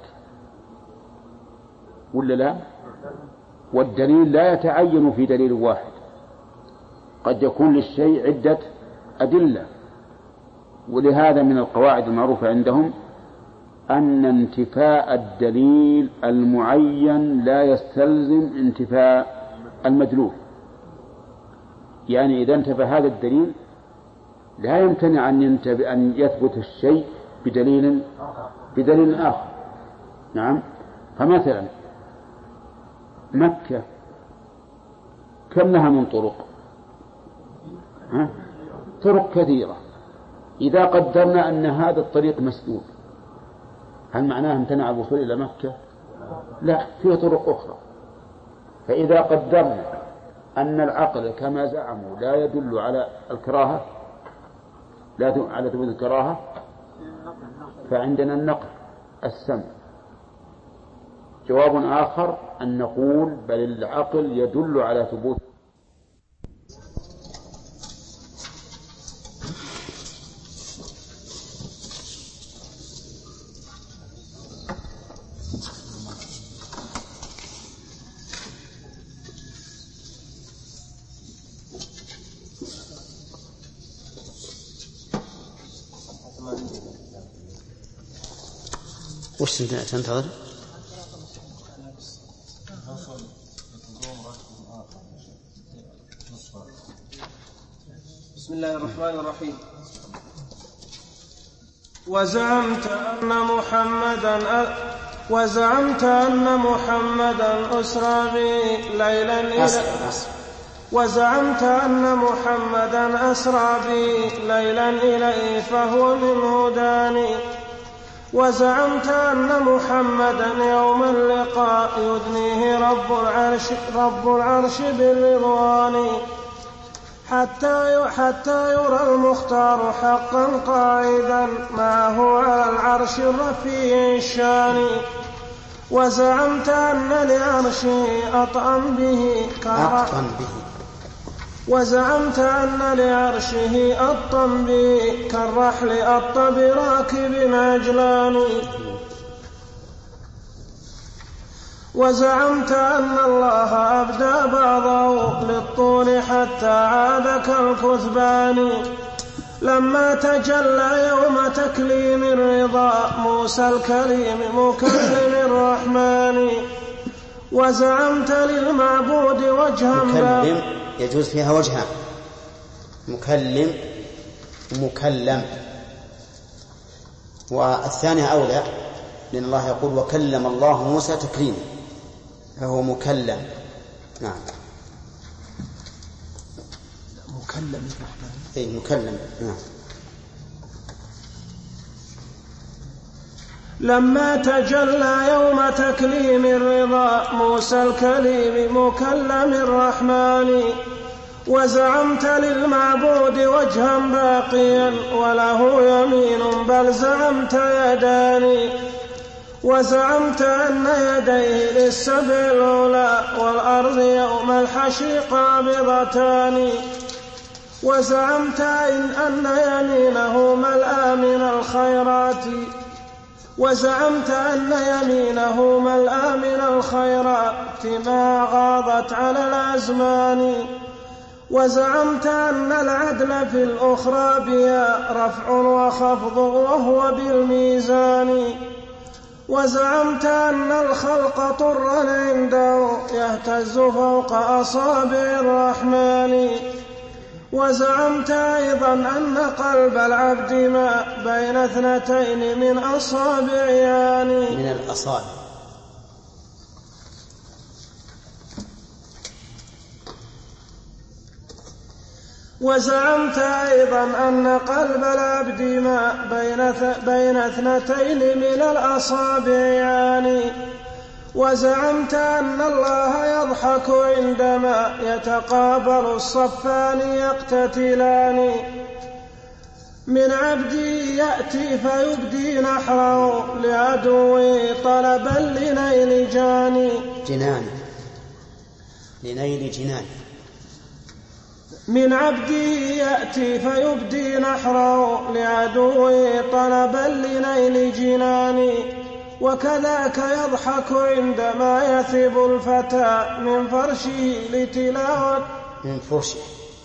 ولا لا؟ والدليل لا يتعين في دليل واحد، قد يكون للشيء عدة أدلة. ولهذا من القواعد المعروفة عندهم أن انتفاء الدليل المعين لا يستلزم انتفاء المدلول. يعني إذا انتفى هذا الدليل لا يمتنع أن, أن يثبت الشيء بدليل بدليل آخر. نعم. فمثلا مكة كم لها من طرق؟ ها؟ طرق كثيرة. إذا قدرنا أن هذا الطريق مسدود هل معناه امتنع الوصول إلى مكة؟ لا، فيه طرق أخرى. فإذا قدرنا أن العقل كما زعموا لا يدل على الكراهة، لا يدل على ثبوت الكراهة، فعندنا النقل السمع. جواب آخر أن نقول بل العقل يدل على ثبوت. وش تنتظر؟ بسم الله الرحمن الرحيم. وزعمت أن محمدا وزعمت أن محمدا أسرى به ليلا إلى وزعمت أن محمدا أسرى به ليلا إليه فهو منه داني. وزعمت أن محمدا يوم اللقاء يدنيه رب العرش, رب العرش بالرضوان حتى حتى يرى المختار حقا قاعدا معه على العرش الرفيع الشان. وزعمت أن لعرشه أطأم به أطأم به وزعمت أن لعرشه أطم به كالرحل أط براكب عجلان. وزعمت أن الله أبدى بعضه للطول حتى عاد كالكثبان لما تجلى يوم تكليم الرضا موسى الكليم مكلم الرحمن. وزعمت للمعبود وجها مكلم يجوز فيها وجهان، مكلم ومكلم، والثانية أولى لأن الله يقول وكلم الله موسى تكليما فهو مكلم. نعم مكلم الرحمن أي مكلم. نعم. لما تجلى يوم تكليم الرضا موسى الكليم مكلم الرحمن. وزعمت للمعبود وجها باقيا وله يمين بل زعمت يدان. وزعمت أن يديه للسبع الأولى والأرض يوم الحشر قابضتان. وزعمت إن أن يمينه ملأى من الخيرات وزعمت أن يمينه ملأى من الخيرات ما غاضت على الأزمان. وزعمت أن العدل في الأخرى بها رفع وخفض وهو بالميزان. وزعمت أن الخلق طرا عنده يهتز فوق أصابع الرحمن. وزعمت أيضا أن قلب العبد ما بين اثنتين من أصابع يعني من الأصابع. وزعمت أيضا أن قلب العبد ما بين اثنتين من الأصابع يعني. وزعمت أن الله يضحك عندما يتقابل الصفان يقتتلان. من عبدي يأتي فيبدي نحره لعدوه طلبا لنيل جاني جنان لنيل جنان. من عبدي يأتي فيبدي نحره لعدوه طلبا لنيل جناني. وكذاك يضحك عندما يثب الفتى من فرشه لتلاوة من فرشه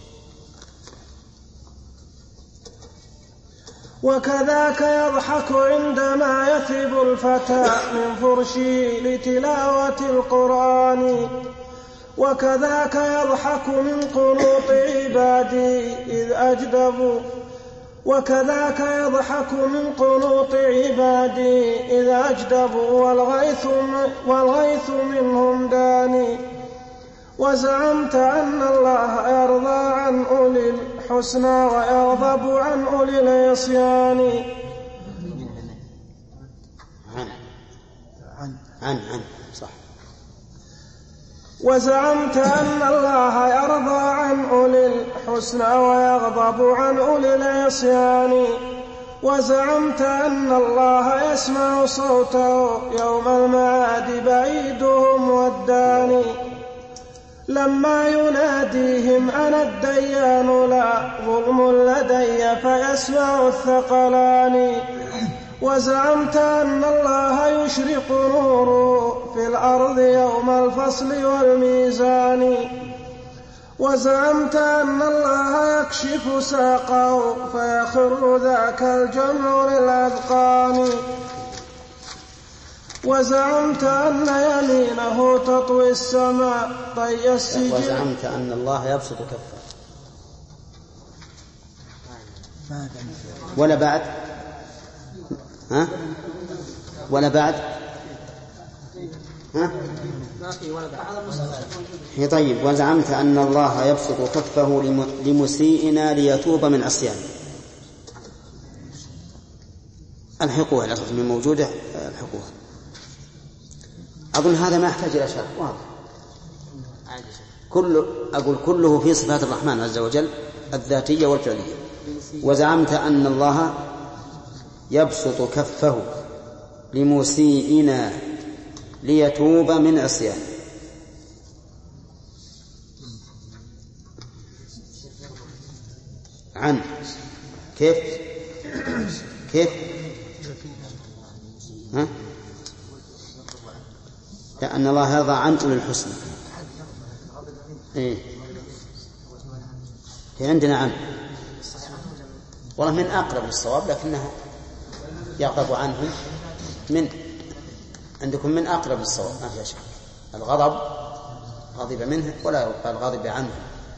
وكذاك يضحك عندما يثب الفتى من فرشه لتلاوة القرآن. وكذاك يضحك من قنوط عبادي إذ أجدبوا وكذاك يضحك من قنوط عبادي إذا أجدبوا والغيث, والغيث منهم داني. وزعمت أن الله يرضى عن أولي الحسنى ويغضب عن أولي العصيان. عن عن عن عن صح. وزعمت أن الله يرضى عن أولي الحسنى ويغضب عن أولي العصيان. وزعمت أن الله يسمع صوته يوم المعاد بعيدهم والداني لما يناديهم أنا الديان لا ظلم لدي فيسمع الثقلان. وزعمت أن الله يشرق نوره في الأرض يوم الفصل والميزان. وزعمت أن الله يكشف ساقه فيخر ذاك الجمع للأذقان. وزعمت أن يمينه تطوي السماء طي السجن. وزعمت أن الله يبسط كفه ولا بعد ها ولا بعد ها هي طيب. وزعمت أن الله يبسط كفه لمسيئنا ليتوب من عصيانه. الحقوها الأصل من موجودة الحقوها. أظن هذا ما يحتاج إلى شرح واضح. كل أقول كله في صفات الرحمن عز وجل الذاتية والفعلية. وزعمت أن الله يبسط كفه لمسيئنا ليتوب من عصيانه. عن كيف كيف ها لأن الله يرضى عن أولي الحسنى. إيه في عندنا عنه والله من أقرب للصواب، لكنه يغضب عنهم من عندكم من أقرب للصواب ما فيها شك. الغضب غضب منه ولا يقال غضب عنه.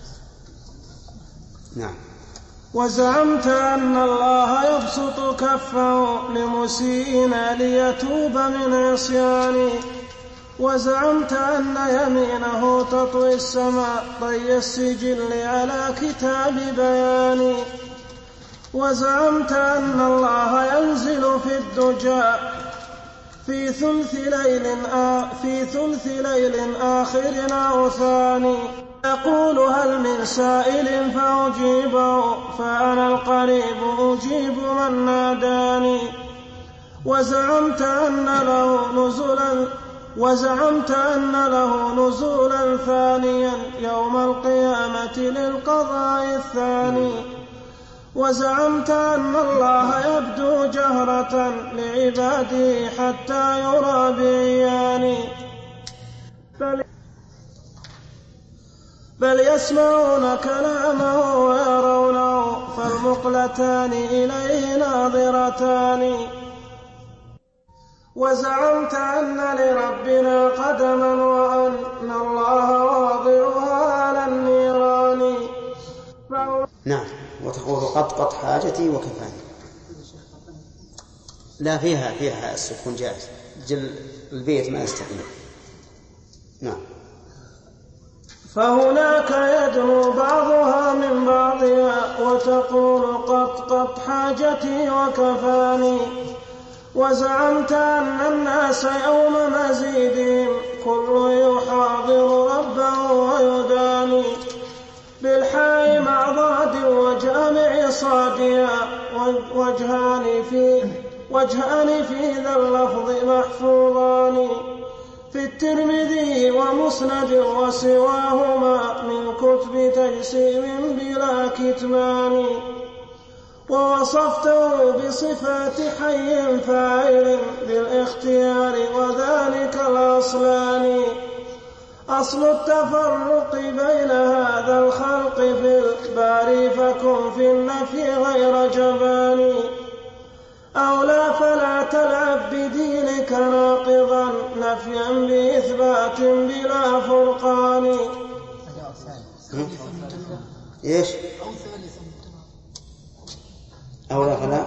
نعم. وزعمت أن الله يبسط كفه لمسيئنا ليتوب من عصياني، وزعمت أن يمينه تطوي السماء طي السجل على كتاب بياني، وزعمت أن الله ينزل في الدجى في ثلث ليل آ... في ثلث ليل آخر أو ثاني، يقول هل من سائل فأجيبه، فأنا القريب أجيب من ناداني، وزعمت أن له نزلا وزعمت أن له نزولا ثانيا يوم القيامة للقضاء الثاني، وزعمت أن الله يبدو جهرة لعباده حتى يرى بعياني، بل, بل يسمعون كلامه ويرونه، فالمقلتان إليه ناظرتان، وزعمت أن لربنا قدما وأن الله واضعها على النيران. نعم. وتقول قط قط حاجتي وكفاني. لا فيها فيها السكون جائز، جل البيت ما يستقيم. نعم. فهناك يدنو بعضها من بعضها، وتقول قط قط حاجتي وكفاني، وزعمت أن الناس يوم مزيدهم كل يحاضر ربه ويداني، بالحاء مع ضاد وجامع صادها، وجهان في وجهان في ذا اللفظ محفوظان، في الترمذي ومسند وسواهما من كتب تجسيم بلا كتمان، ووصفته بصفات حي فاعل بالاختيار، وذلك الأصلان، أصل التفرق بين هذا الخلق في الباري، فكن في النفي غير جبان، أو لا فلا تلعب بدينك ناقضا نفيا بإثبات بلا فرقان. إيش؟ أو لا فلا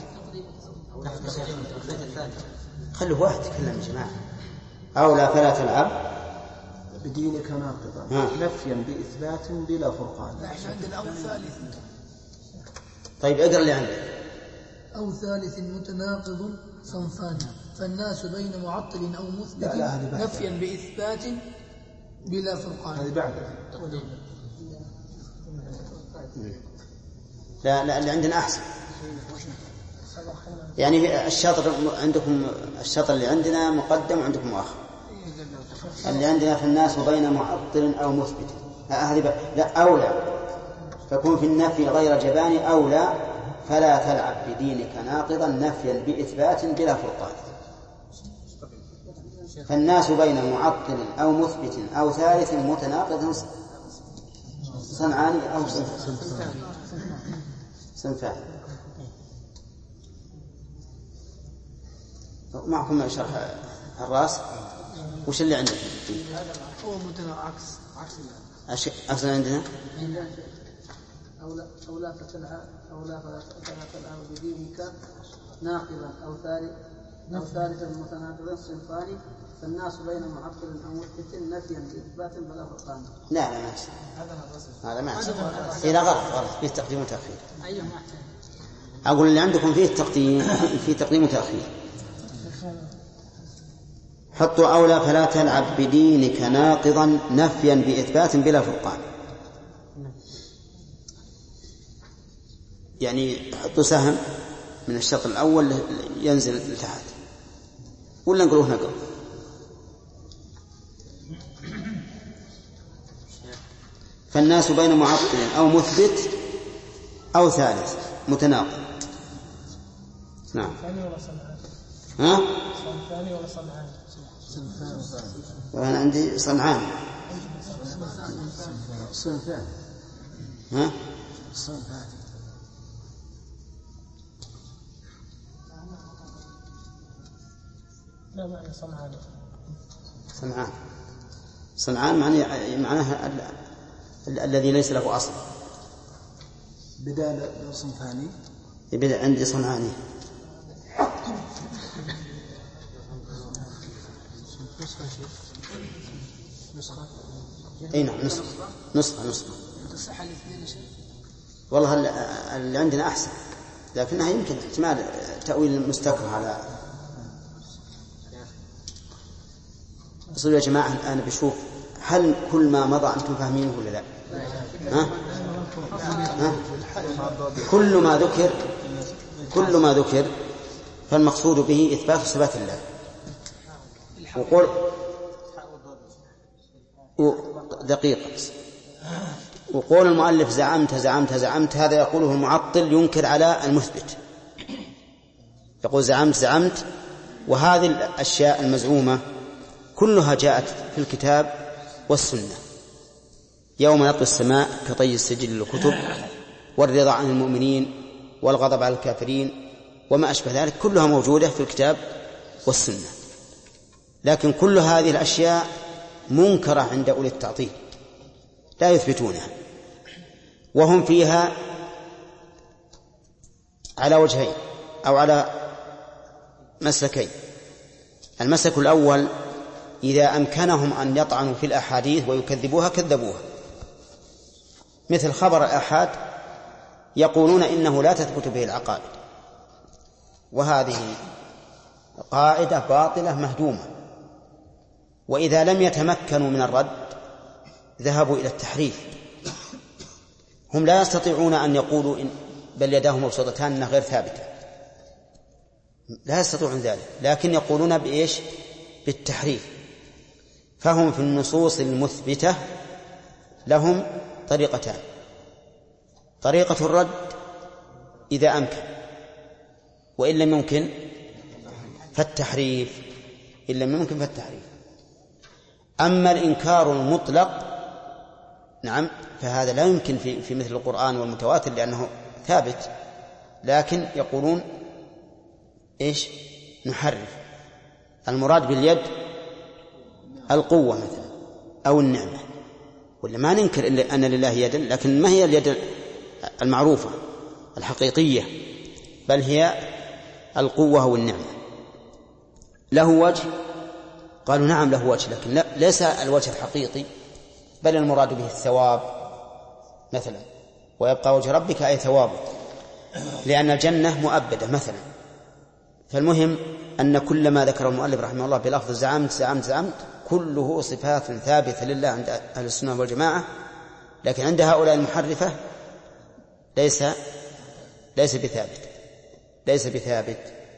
خلوا واحد يتكلم يا جماعة. أو لا فلا تلعب بدينك ناقضا نفيا بإثبات بلا فرقان. احنا عندنا أو ثالث. طيب اقرأ اللي عندك. أو ثالث متناقض صنفان، فالناس بين معطل أو مثبت نفيا بإثبات بلا فرقان. هذه بعد. لا لا اللي عندنا أحسن. يعني الشطر عندكم، الشطر اللي عندنا مقدم وعندكم مؤخر. اللي عندنا في الناس بين معطل أو مثبت، هذه لا أولى، فكون في النفي غير جبان. أولى فلا تلعب بدينك ناقضا نفيا بإثبات بلا فرقان. فالناس بين معطل أو مثبت أو ثالث متناقض صنعان أو صنفان. معكم شرح الراس. وش اللي عندك؟ هو متناقض عكس عكس أصلا عندنا. أو لا أو لا فتلعب أو لا فتلعب بدينك ناقضا أو ثالث أو ثالثا متناقضا صنفان، فالناس بين معطل أو مثبت نفيا بإثبات بلا فرقان. لا لا ما يصير. هذا ما يصير. إلى غلط غلط فيه تقديم وتأخير. أيوه. أقول اللي عندكم فيه تقديم فيه تقديم وتأخير. حطوا أولى فلا تلعب بدينك ناقضا نفيا بإثبات بلا فرقان. يعني حطوا سهم من الشطر الأول ينزل لتحت، ولا نقوله نقل. فالناس بين معطل أو مثبت أو ثالث متناقض. نعم. ها؟ صنفاني ولا صنعاني؟ وأنا عندي صنعاني. صنفاني. ها؟ صنفاني. لا معنى صنعاني. صنعان. صنعان معناه معناها الذي ليس له أصل. بدال صنفاني. بدأ عندي صنعاني. نسخة نسخة أي نعم نسخة نسخة نسخة. تصح الاثنين شيء. والله اللي عندنا أحسن، لكنها يمكن احتمال تأويل مستكره على. أصل يا جماعة أنا بشوف هل كل ما مضى أنتم فاهمينه ولا لا؟ ها؟ ها؟ كل ما ذكر كل ما ذكر فالمقصود به إثبات صفات الله. وقول دقيقة وقول المؤلف زعمت زعمت زعمت هذا يقوله المعطل ينكر على المثبت. يقول زعمت زعمت وهذه الأشياء المزعومة كلها جاءت في الكتاب والسنة. يوم نطوي السماء كطي السجل للكتب والرضا عن المؤمنين والغضب على الكافرين وما أشبه ذلك كلها موجودة في الكتاب والسنة. لكن كل هذه الأشياء منكرة عند أولي التعطيل لا يثبتونها، وهم فيها على وجهين أو على مسلكين. المسلك الأول إذا أمكنهم أن يطعنوا في الأحاديث ويكذبوها كذبوها، مثل خبر الآحاد يقولون إنه لا تثبت به العقائد، وهذه قاعدة باطلة مهدومة. وإذا لم يتمكنوا من الرد ذهبوا إلى التحريف. هم لا يستطيعون أن يقولوا إن بل يداه مبسوطتان أنها غير ثابتة، لا يستطيعون ذلك، لكن يقولون بإيش؟ بالتحريف. فهم في النصوص المثبتة لهم طريقتان: طريقة الرد إذا أمكن، وإن لم يمكن فالتحريف، إن لم يمكن فالتحريف. أما الإنكار المطلق نعم فهذا لا يمكن في, في مثل القرآن والمتواتر لأنه ثابت، لكن يقولون إيش؟ نحرف. المراد باليد القوة مثلا أو النعمة، ولا ما ننكر إلا أن لله يد، لكن ما هي اليد المعروفة الحقيقية، بل هي القوة والنعمة. له وجه؟ قالوا نعم له وجه، لكن لا ليس الوجه الحقيقي، بل المراد به الثواب مثلا، ويبقى وجه ربك أي ثوابه، لأن الجنة مؤبدة مثلا. فالمهم أن كل ما ذكر المؤلف رحمه الله بلفظ زعمت زعمت زعمت كله صفات ثابتة لله عند أهل السنة والجماعة، لكن عند هؤلاء المحرفة ليس ليس بثابت ليس بثابت.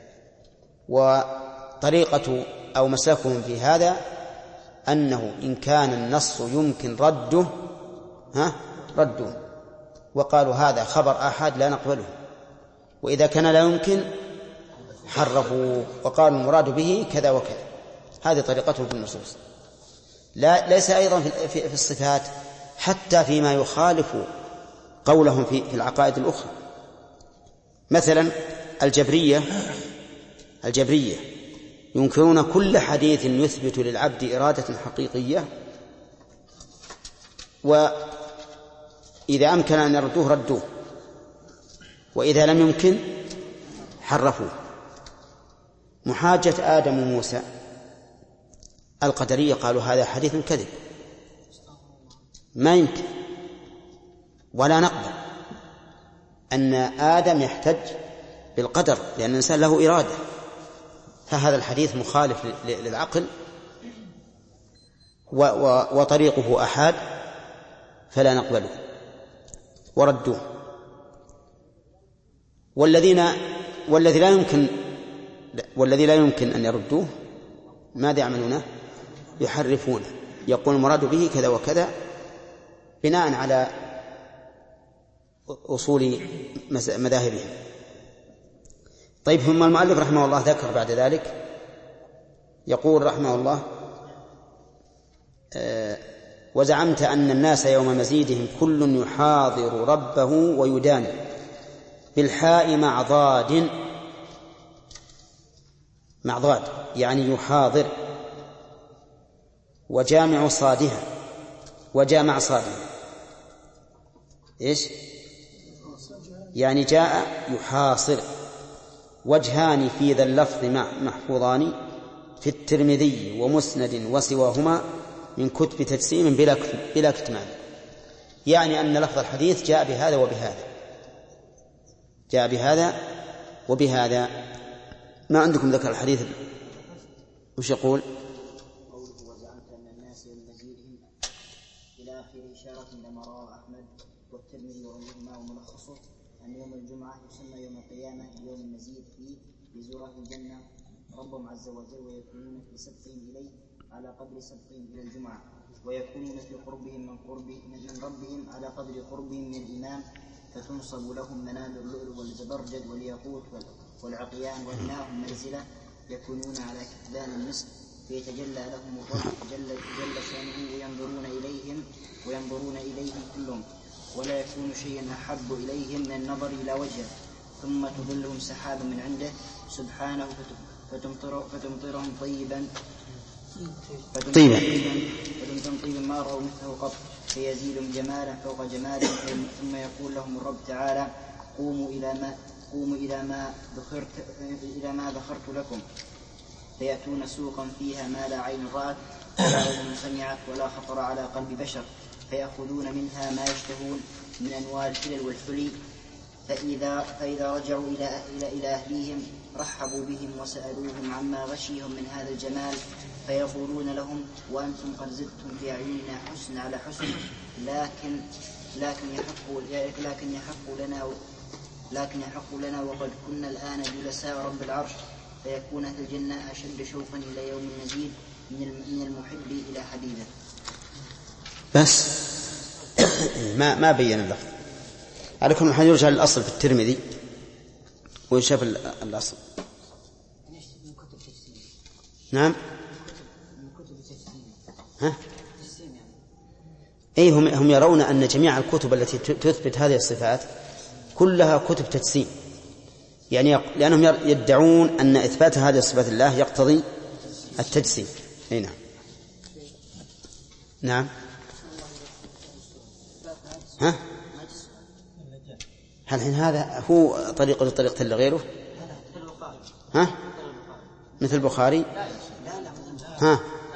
وطريقة أو مسلكهم في هذا أنه إن كان النص يمكن رده ها ردوا، وقالوا هذا خبر آحاد لا نقبله، وإذا كان لا يمكن حرفوا وقالوا المراد به كذا وكذا. هذه طريقتهم في النصوص. لا ليس أيضا في, في, في الصفات، حتى فيما يخالف قولهم في, في العقائد الأخرى. مثلا الجبرية الجبرية ينكرون كل حديث يثبت للعبد إرادة حقيقية، وإذا أمكن أن يردوه ردوه، وإذا لم يمكن حرفوه. محاجة آدم وموسى القدرية قالوا هذا حديث كذب، ما يمكن ولا نقبل أن آدم يحتج بالقدر، لأن الإنسان له إرادة، فهذا الحديث مخالف للعقل وطريقه أحاد فلا نقبله وردوه. والذين والذي لا يمكن والذي لا يمكن أن يردوه ماذا يعملونه؟ يحرفونه، يقول المراد به كذا وكذا بناء على أصول مذاهبهم. طيب ثم المؤلف رحمه الله ذكر بعد ذلك يقول رحمه الله آه وزعمت أن الناس يوم مزيدهم كل يحاضر ربه ويدان بالحاء مع ضاد مع ضاد يعني يحاضر وجامع صادها وجامع صادها إيش يعني جاء يحاصر. وجهان في ذا اللفظ محفوظان في الترمذي ومسند وسواهما من كتب تجسيم بلا كتمان. يعني أن لفظ الحديث جاء بهذا وبهذا جاء بهذا وبهذا. ما عندكم ذكر الحديث وش يقول؟ قوله وزعمت أن الناس يمزيدهم إلى آخر إشارة لما رواه أحمد والترمذي وغيرهما وملخصه أن يوم الجمعة يسمى يوم القيامة يوم المزيد فيه لزوراء الجنة ربهم عز وجل ويكونون في سبقهم إليه على قدر سبقهم إلى الجمعة ويكونون في قربهم من قرب من ربهم على قدر قربهم من الإمام فتنصب لهم منابر اللؤلؤ والزبرجد والياقوت والعقيان وإناهم منزلة يكونون على كتبان المسك فيتجلى لهم الرب جل, جل شانه وينظرون إليهم وينظرون إليهم كلهم ولا يكون شيء أحب إليهم من النظر إلى وجهه ثم تظلهم سحاب من عنده سبحانه فتمطر فتمطرهم طيبا طيبا فتمطرهم طيبا ما رأوا مثله قط فيزيدهم جمالا فوق جمالهم ثم يقول لهم الرب تعالى قوموا إلى ما قوموا إلى ما ذكرت إلى ما ذكرت لكم فيأتون سوقا فيها ما لا عين رأت ولا أذن سمعت ولا خطر على قلب بشر فيأخذون منها ما يشتهون من أنواع الحلل والحلي فإذا, فإذا رجعوا إلى, إلى, إلى أهليهم رحبوا بهم وسألوهم عما غشيهم من هذا الجمال فيقولون لهم وأنتم قد زدتم في أعيننا حسن على حسن لكن لكن يحق لكن يحق لنا لكن يحق لنا وقد كنا الآن جلساء رب العرش فيكون أهل الجنة أشد شوقا إلى يوم المزيد من المحب إلى حبيبه. بس ما ما بين اللفظ. على كل حال يرجع للأصل في الترمذي ويشاف الأصل. نعم. ها؟ أي هم هم يرون أن جميع الكتب التي تثبت هذه الصفات كلها كتب تجسيم. يعني لأنهم يدعون أن إثبات هذه الصفات الله يقتضي التجسيم. أي نعم. نعم. ها؟ هل حين هذا هو طريقة طريقة لغيره؟ ها؟ مثل البخاري؟ ها؟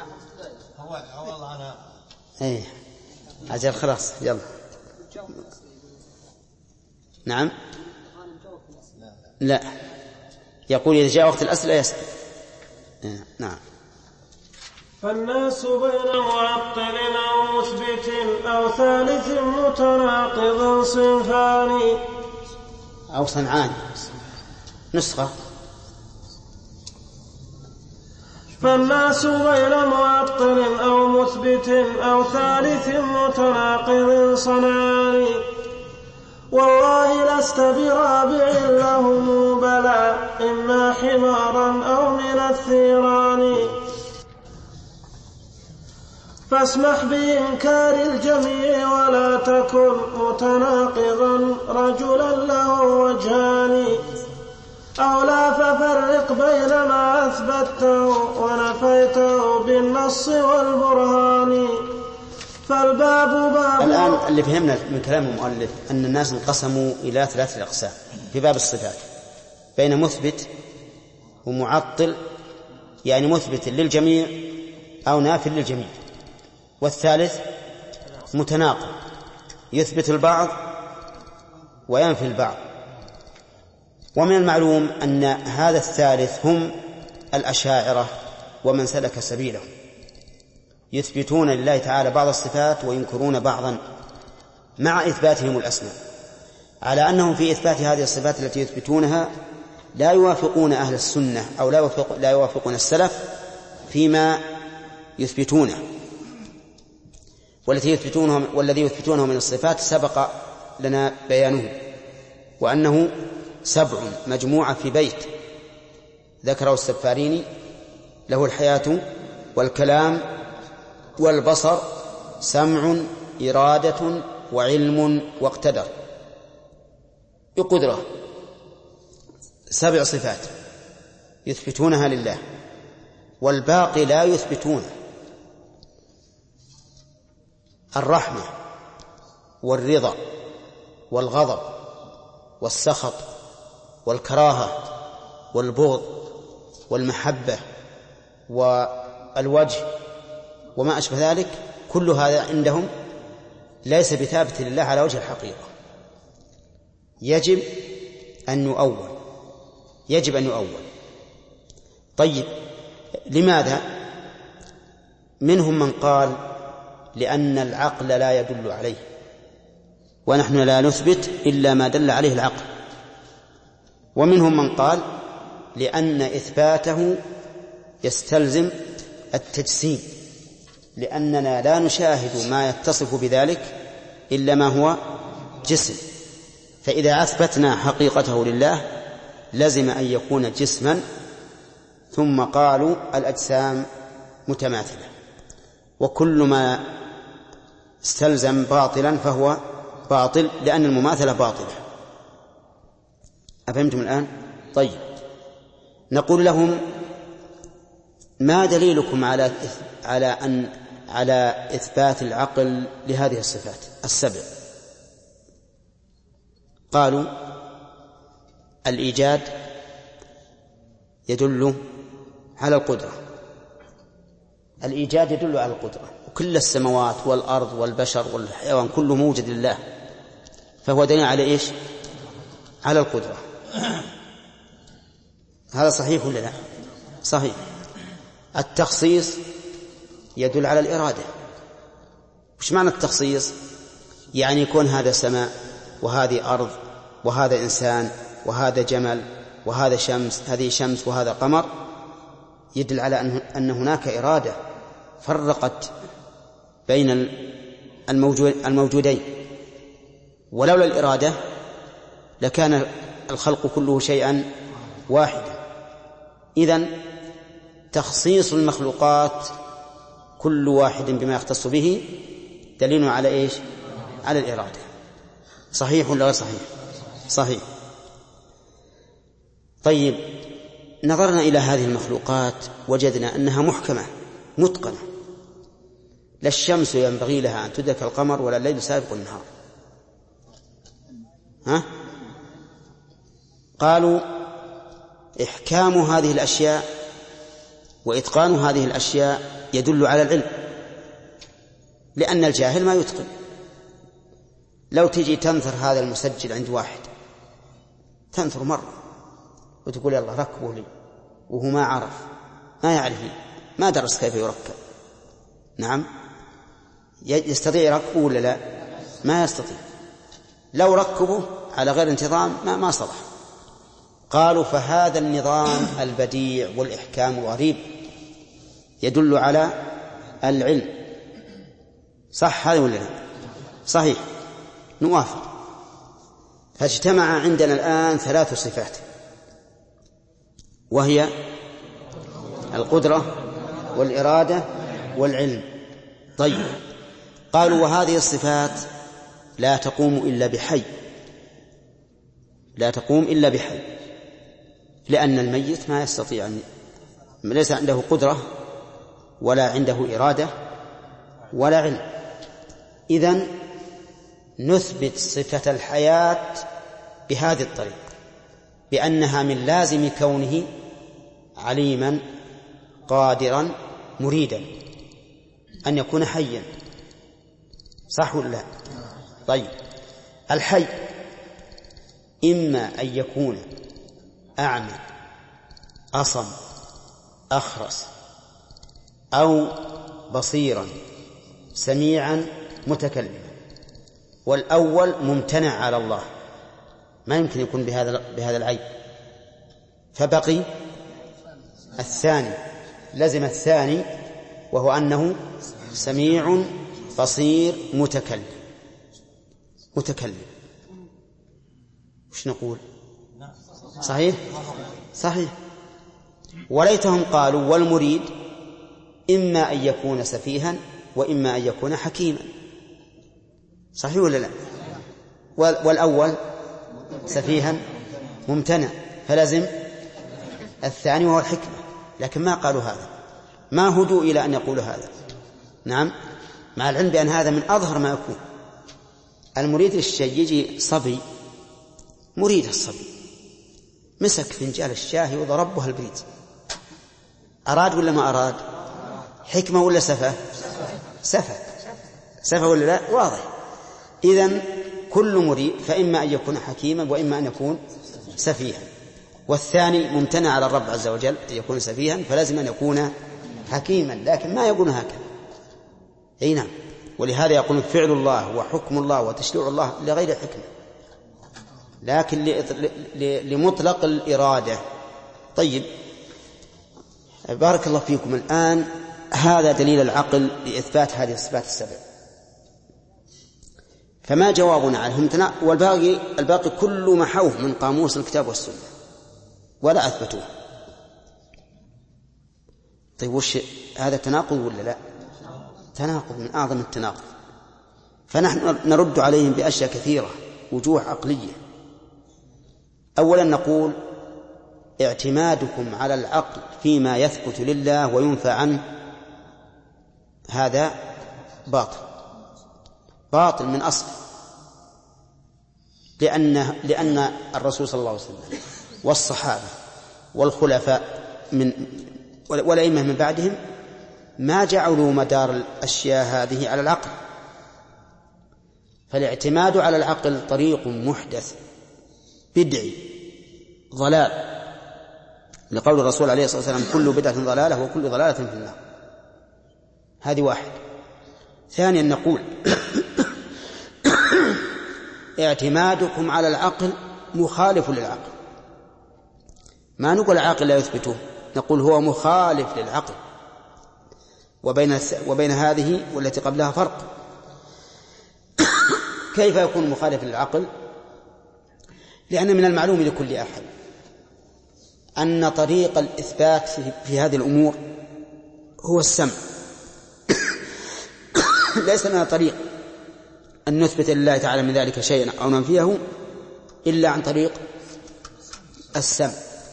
ايه أجل خلاص يلا. نعم. لا يقول إذا جاء وقت الأسئلة يسأل. نعم. فالناس بين معطل أو مثبت أو ثالث متناقض صنفان أو صنعان نسخة. فالناس بين معطل أو مثبت أو ثالث متناقض صنعان والله لست برابع لهم بلى إما حمارا أو من الثيران فاسمح بإنكار الجميع ولا تكن متناقضا رجلا له وجهان أو لا ففرق بين ما أثبته ونفيته بالنص والبرهان فالباب باب. الآن اللي فهمنا من كلام المؤلف أن الناس انقسموا إلى ثلاثة أقسام في باب الصفات بين مثبت ومعطل يعني مثبت للجميع أو نافل للجميع والثالث متناقض يثبت البعض وينفي البعض. ومن المعلوم أن هذا الثالث هم الأشاعرة ومن سلك سبيله يثبتون لله تعالى بعض الصفات وينكرون بعضا مع إثباتهم الأسماء على أنهم في إثبات هذه الصفات التي يثبتونها لا يوافقون أهل السنة أو لا, يوافق لا يوافقون السلف فيما يثبتونه والتي يثبتونه والذي يثبتونه من الصفات سبق لنا بيانه وأنه سبع مجموعة في بيت ذكره السفاريني له الحياة والكلام والبصر سمع إرادة وعلم واقتدر بقدرة، سبع صفات يثبتونها لله، والباقي لا يثبتونه. الرحمة والرضا والغضب والسخط والكراهة والبغض والمحبة والوجه وما أشبه ذلك، كل هذا عندهم ليس بثابت لله على وجه الحقيقة، يجب أن يؤول يجب أن يؤول طيب، لماذا؟ منهم من قال لأن العقل لا يدل عليه، ونحن لا نثبت إلا ما دل عليه العقل. ومنهم من قال لأن إثباته يستلزم التجسيم، لأننا لا نشاهد ما يتصف بذلك إلا ما هو جسم، فإذا أثبتنا حقيقته لله لزم أن يكون جسما. ثم قالوا الأجسام متماثلة، وكل ما استلزم باطلا فهو باطل، لأن المماثلة باطلة. أفهمتم الآن؟ طيب، نقول لهم ما دليلكم على على أن على إثبات العقل لهذه الصفات السبع؟ قالوا الإيجاد يدل على القدرة، الإيجاد يدل على القدرة، وكل السماوات والأرض والبشر والحيوان كله موجد لله، فهو دليل على إيش؟ على القدرة. هذا صحيح ولا لا؟ صحيح. التخصيص يدل على الإرادة. وش معنى التخصيص؟ يعني يكون هذا سماء وهذه أرض وهذا إنسان وهذا جمل وهذا شمس، هذه شمس وهذا قمر، يدل على أن هناك إرادة فرقت بين الموجودين، ولولا الإرادة لكان الخلق كله شيئا واحدا. إذن تخصيص المخلوقات كل واحد بما يختص به دليل على إيش؟ على الإرادة. صحيح ولا غير صحيح؟ صحيح. طيب، نظرنا إلى هذه المخلوقات وجدنا أنها محكمة متقنة، لا الشمس ينبغي لها أن تدرك القمر ولا الليل سابق النهار. ها؟ قالوا إحكام هذه الأشياء وإتقان هذه الأشياء يدل على العلم، لأن الجاهل ما يتقن. لو تجي تنثر هذا المسجل عند واحد، تنثر مرة وتقول يلا ركبه لي، وهو ما عرف، ما يعرف، ما درس كيف يركب. نعم، يستطيع يركبه ولا لا؟ ما يستطيع. لو ركبه على غير انتظام ما ما صلح. قالوا فهذا النظام البديع والإحكام الغريب يدل على العلم. صح هذا ولا لا؟ صحيح، نوافق. فاجتمع عندنا الآن ثلاث صفات، وهي القدرة والإرادة والعلم. طيب، قالوا وهذه الصفات لا تقوم إلا بحي، لا تقوم إلا بحي، لأن الميت ما يستطيع أن ليس عنده قدرة ولا عنده إرادة ولا علم. إذن نثبت صفة الحياة بهذه الطريقة، بأنها من لازم كونه عليما قادرا مريدا أن يكون حيا. صح ولا لا؟ طيب، الحي إما أن يكون أعمى أصم أخرس، أو بصيرا سميعا متكلما، والأول ممتنع على الله، ما يمكن يكون بهذا بهذا العيب، فبقي الثاني، لزم الثاني وهو أنه سميع بصير متكلم. متكلم وش نقول؟ صحيح؟ صحيح وليتهم قالوا والمريد إما أن يكون سفيها وإما أن يكون حكيما. صحيح ولا لا؟ والأول سفيها ممتنع فلازم الثاني وهو الحكمة، لكن ما قالوا هذا، ما هدوا إلى أن يقولوا هذا. نعم، مع العلم بأن هذا من أظهر ما يكون. المريد للشيء يجي صبي مريد الصبي مسك فنجال الشاي وضربها البريد، أراد ولا ما أراد؟ حكمة ولا سفة؟ سفة سفة ولا لا؟ واضح. إذن كل مريد فإما أن يكون حكيما وإما أن يكون سفيها، والثاني ممتنع على الرب عز وجل أن يكون سفيها فلازم أن يكون حكيما، لكن ما يقول هكذا. أي نعم، ولهذا يقول فعل الله وحكم الله وتشريع الله لغير حكمة، لكن لمطلق الإرادة. طيب، بارك الله فيكم. الآن هذا دليل العقل لإثبات هذه الصفات السبع، فما جوابنا عنهم؟ والباقي الباقي كل محوه من قاموس الكتاب والسنة ولا أثبتوه. طيب وش هذا؟ تناقض ولا لا؟ تناقض من أعظم التناقض. فنحن نرد عليهم بأشياء كثيرة، وجوه عقلية. أولا نقول اعتمادكم على العقل فيما يثبت لله وينفى عنه هذا باطل باطل من أصل، لأن لأن الرسول صلى الله عليه وسلم والصحابة والخلفاء من والأئمة من بعدهم ما جعلوا مدار الأشياء هذه على العقل، فالاعتماد على العقل طريق محدث بدعي ضلال، لقول الرسول عليه الصلاة والسلام كل بدعة ضلالة وكل ضلالة في النار. هذه واحد. ثانيا نقول اعتمادكم على العقل مخالف للعقل، ما نقول العقل لا يثبته، نقول هو مخالف للعقل، وبين وبين هذه والتي قبلها فرق. كيف يكون مخالف للعقل؟ لأن من المعلوم لكل أحد أن طريق الإثبات في هذه الأمور هو السمع. ليس لنا طريق أن نثبت لله تعالى من ذلك شيئا أو ننفيه إلا عن طريق السمع،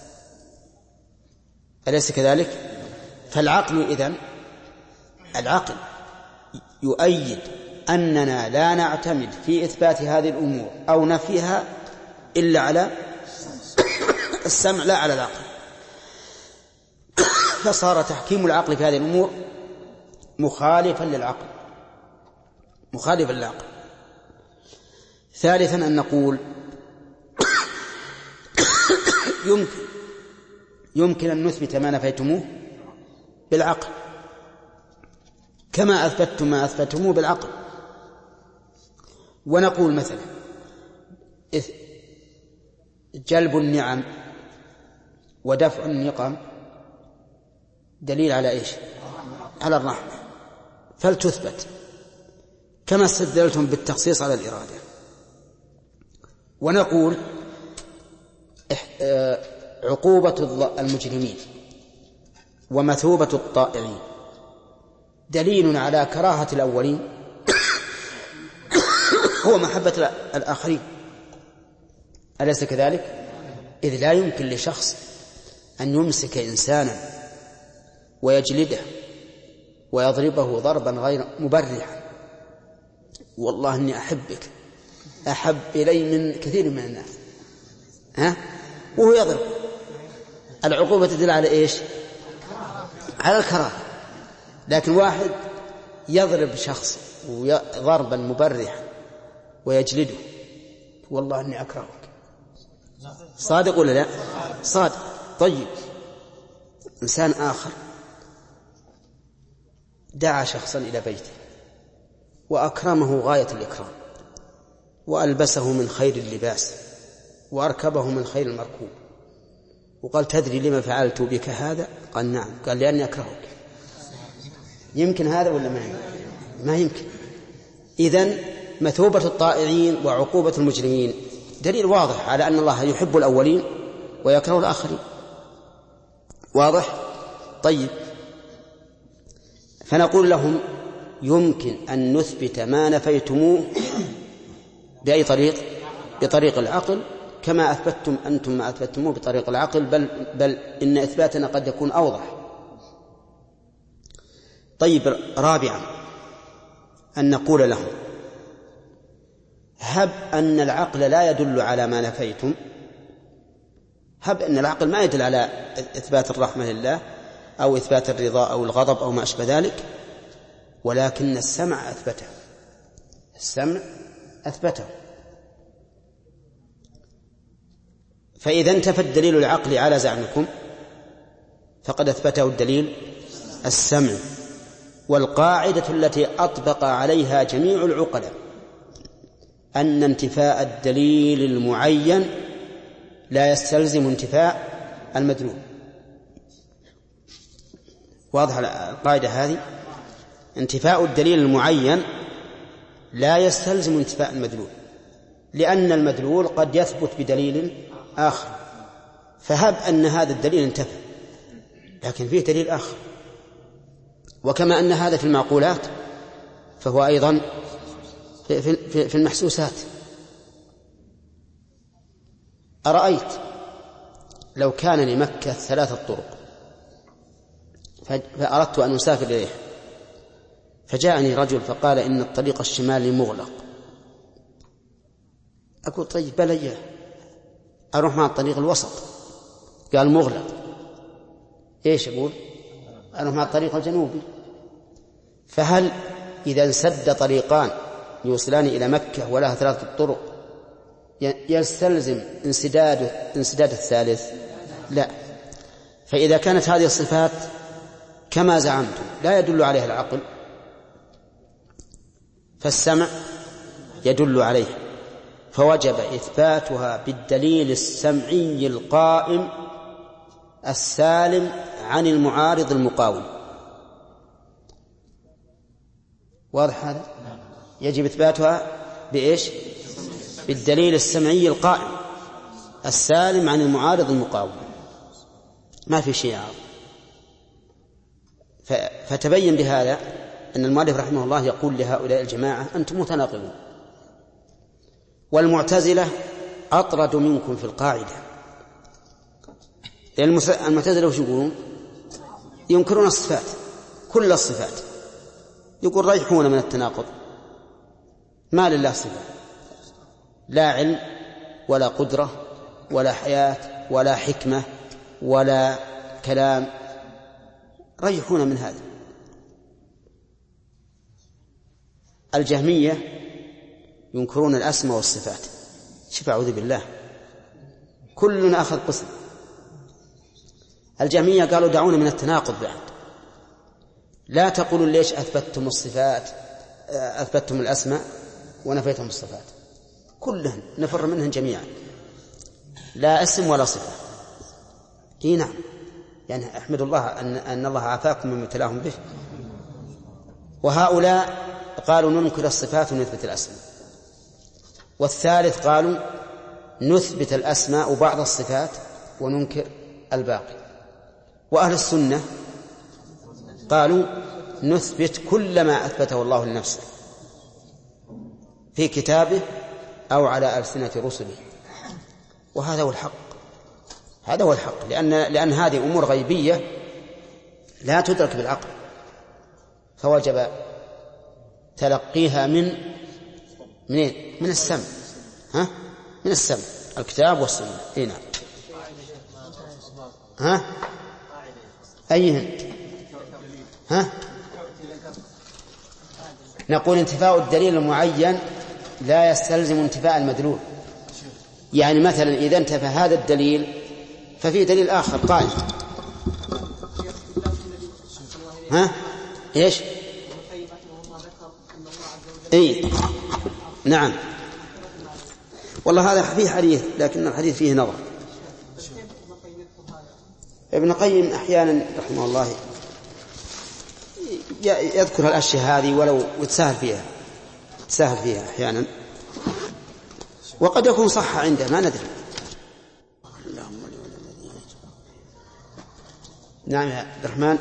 أليس كذلك؟ فالعقل إذن العقل يؤيد أننا لا نعتمد في إثبات هذه الأمور أو نفيها إلا على السمع لا على العقل. فصار تحكيم العقل في هذه الأمور مخالفا للعقل مخالفا للعقل. ثالثا أن نقول يمكن يمكن أن نثبت ما نفيتموه بالعقل كما أثبتتم ما أثبتموه بالعقل. ونقول مثلا جلب النعم ودفع النقم دليل على إيش؟ على الرحمة، فلتثبت كما استدلتم بالتخصيص على الإرادة. ونقول عقوبة المجرمين ومثوبة الطائعين دليل على كراهة الأولين هو محبة الآخرين، أليس كذلك؟ إذ لا يمكن لشخص أن يمسك إنسانا ويجلده ويضربه ضربا غير مبرحا، والله إني أحبك أحب إلي من كثير من الناس، ها؟ وهو يضرب. العقوبة تدل على إيش؟ على الكراهة. لكن واحد يضرب شخص ضربا مبرحا ويجلده، والله إني أكرهك، صادق ولا لا؟ صادق. طيب، إنسان آخر دعا شخصا إلى بيته وأكرمه غاية الإكرام وألبسه من خير اللباس وأركبه من خير المركوب، وقال تدري لما فعلت بك هذا؟ قال نعم. قال لأني أكرهك. يمكن هذا ولا ما يمكن؟ ما يمكن. إذن مثوبة الطائعين وعقوبة المجرمين دليل واضح على أن الله يحب الأولين ويكره الآخرين. واضح؟ طيب، فنقول لهم يمكن أن نثبت ما نفيتموه بأي طريق؟ بطريق العقل، كما أثبتتم أنتم ما أثبتموه بطريق العقل، بل, بل إن إثباتنا قد يكون أوضح. طيب، رابعا أن نقول لهم هب أن العقل لا يدل على ما نفيتم، هب أن العقل ما يدل على إثبات الرحمة لله أو إثبات الرضا أو الغضب أو ما أشبه ذلك، ولكن السمع أثبته، السمع أثبته. فإذا انتفى الدليل العقلي على زعمكم فقد أثبته الدليل السمع. والقاعدة التي أطبق عليها جميع العقلاء أن انتفاء الدليل المعين لا يستلزم انتفاء المدلول. واضح القاعدة هذه؟ انتفاء الدليل المعين لا يستلزم انتفاء المدلول، لأن المدلول قد يثبت بدليل آخر. فهب أن هذا الدليل انتفى لكن فيه دليل آخر، وكما أن هذا في المعقولات فهو أيضا في المحسوسات. أرأيت لو كان لمكة ثلاثة طرق فأردت أن أسافر إليه، فجاءني رجل فقال إن الطريق الشمالي مغلق، أقول طيب بل إياه أروح مع الطريق الوسط، قال مغلق، إيش أقول؟ أروح مع الطريق الجنوبي. فهل إذا انسد طريقان يوصلان إلى مكة ولها ثلاثة طرق يستلزم انسداد انسداد الثالث؟ لا. فإذا كانت هذه الصفات كما زعمتم لا يدل عليها العقل فالسمع يدل عليه، فوجب إثباتها بالدليل السمعي القائم السالم عن المعارض المقاوم. واضح هذا؟ يجب إثباتها بإيش؟ بالدليل السمعي القائم السالم عن المعارض المقاوم، ما في شيء عارض. فتبين بهذا أن المؤلف رحمه الله يقول لهؤلاء الجماعة أنتم متناقضون. والمعتزلة أطرد منكم في القاعدة. المعتزلة وش يقولون؟ ينكرون الصفات، كل الصفات، يقول ريحون من التناقض، ما لله صفة، لا علم ولا قدرة ولا حياة ولا حكمة ولا كلام، ريحون من هذا. الجهمية ينكرون الأسماء والصفات، شوف أعوذ بالله، كلنا أخذ قسم. الجهمية قالوا دعونا من التناقض بعد، لا تقولوا ليش أثبتتم الصفات أثبتتم الأسماء ونفيتم الصفات، كلهن نفر منهن جميعا، لا اسم ولا صفة. إيه نعم، يعني أحمد الله أن, أن الله عافاكم مما ابتلاهم به. وهؤلاء قالوا ننكر الصفات ونثبت الأسماء، والثالث قالوا نثبت الأسماء وبعض الصفات وننكر الباقي. وأهل السنة قالوا نثبت كل ما أثبته الله لنفسه في كتابه أو على ألسنة رسله، وهذا هو الحق، هذا هو الحق، لأن, لأن هذه أمور غيبية لا تدرك بالعقل، فوجب تلقيها من منين؟ من السمع، ها؟ من السمع، الكتاب والسنة. إيه نعم. ها؟ أيهن؟ ها؟ نقول انتفاء الدليل المعين لا يستلزم انتفاء المدلول. يعني مثلا إذا انتفى هذا الدليل ففي دليل آخر قائم. ها؟ إيش؟ إيه نعم، والله هذا فيه حديث لكن الحديث فيه نظر. ابن القيم أحيانا رحمه الله يذكر الأشياء هذه ولو يتساهل فيها يتساهل فيها أحيانا، وقد يكون صح عنده ما ندري. نعم يا عبد الرحمن.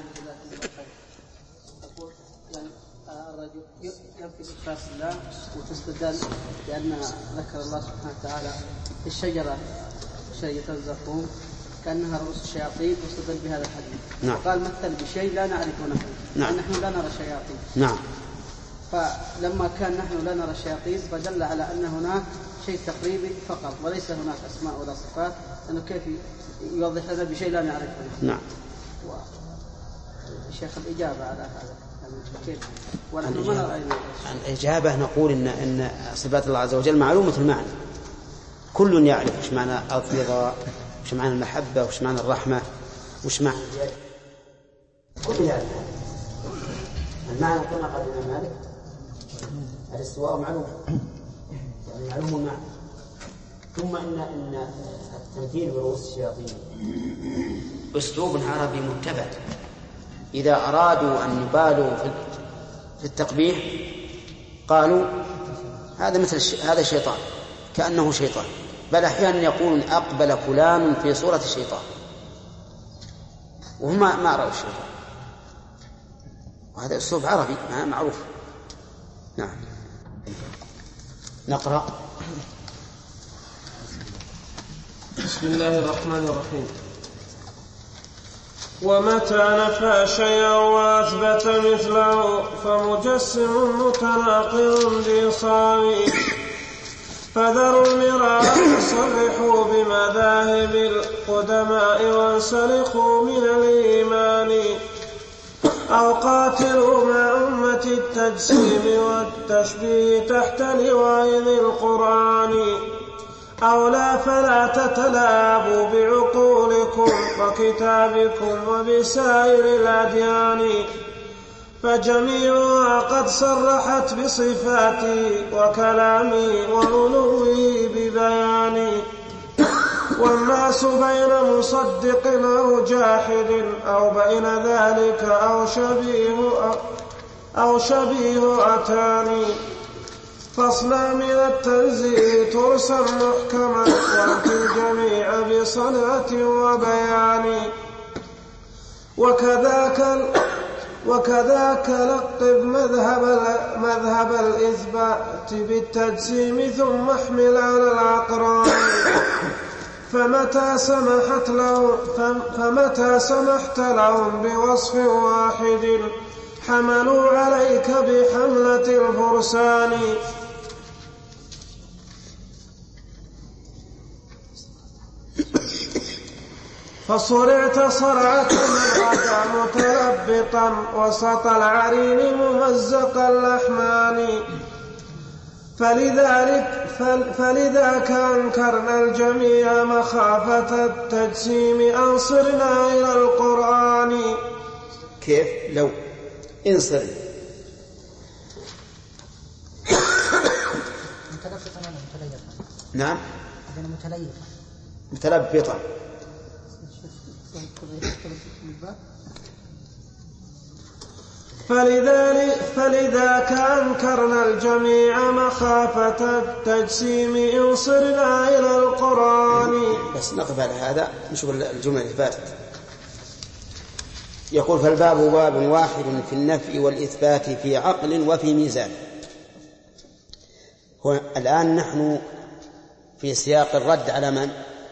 الرجل ينفي إثبات الله وتستدل لأن ذكر الله سبحانه وتعالى في الشجرة شجرة الزقوم كأنها رؤوس الشياطين واستدل بهذا الحديث. نعم. وقال مثل بشيء لا نعرفه نحن. نعم. نحن لا نرى الشياطين. نعم. فلما كان نحن لا نرى الشياطين فدل على أن هناك شيء تقريبي فقط وليس هناك أسماء ولا صفات، أنه كيف يوضح لنا بشيء لا نعرفه نحن. نعم. الشيخ الإجابة على هذا كيف؟ ونحن ما نرى. الإجابة نقول إن إن صفات الله عز وجل معلومة المعنى، كل يعرف وش معنى الرضا، وش معنى المحبة، وش معنى الرحمة، وش معنى كل يعرف المعنى كما قال الإمام مالك الاستواء معلوم، يعني معلوم المعنى. ثم إن إن التمثيل برؤوس الشياطين أسلوب عربي متبع، إذا أرادوا أن يبالوا في التقبيح قالوا هذا مثل هذا شيطان، كأنه شيطان، بل أحيانا يقولون أقبل فلان في صورة الشيطان وهم ما رأوا الشيطان، وهذا أسلوب عربي معروف. نعم. نقرأ. بسم الله الرحمن الرحيم. ومتى نفى شيئا وأثبت مثله فمجسم متناقض بصامي، فذروا المراء صرحوا بمذاهب القدماء وانسلخوا من الإيمان، أو قاتلوا مع أمة التجسيم والتشبيه تحت لواء القرآن، أو لا فلا تتلابوا بعقولكم وكتابكم وبسائر الأديان، فجميعها قد صرحت بصفاتي وكلامي وعلوه ببياني، والناس بين مصدق أو جاحد أو بين ذلك أو شبيه أو شبيه أتاني، فاصنع من التنزيه ترسا محكما وأتي الجميع بصنعة وبيان، وكذاك وكذاك لقب مذهب مذهب الإثبات بالتجسيم ثم احمل على الأقران، فمتى سمحت له فمتى سمحت لهم بوصف واحد حملوا عليك بحملة الفرسان، فصرعت صرعة من أتى متلبطا وسط العرين ممزق الأحمان، فلذلك فلذاك أنكرنا الجميع مخافة التجسيم أنصرنا إلى القرآن. كيف لو انصر متلبطا ولا متليفا؟ نعم متليفا متلبطا. فلذلك فلذاك أنكرنا الجميع مخافة التجسيم إن صرنا إلى القرآن. بس نقف على هذا نشوف الجملة اللي فاتت. يقول فالباب باب واحد في النفي والإثبات في عقل وفي ميزان. هو الآن نحن في سياق الرد على من؟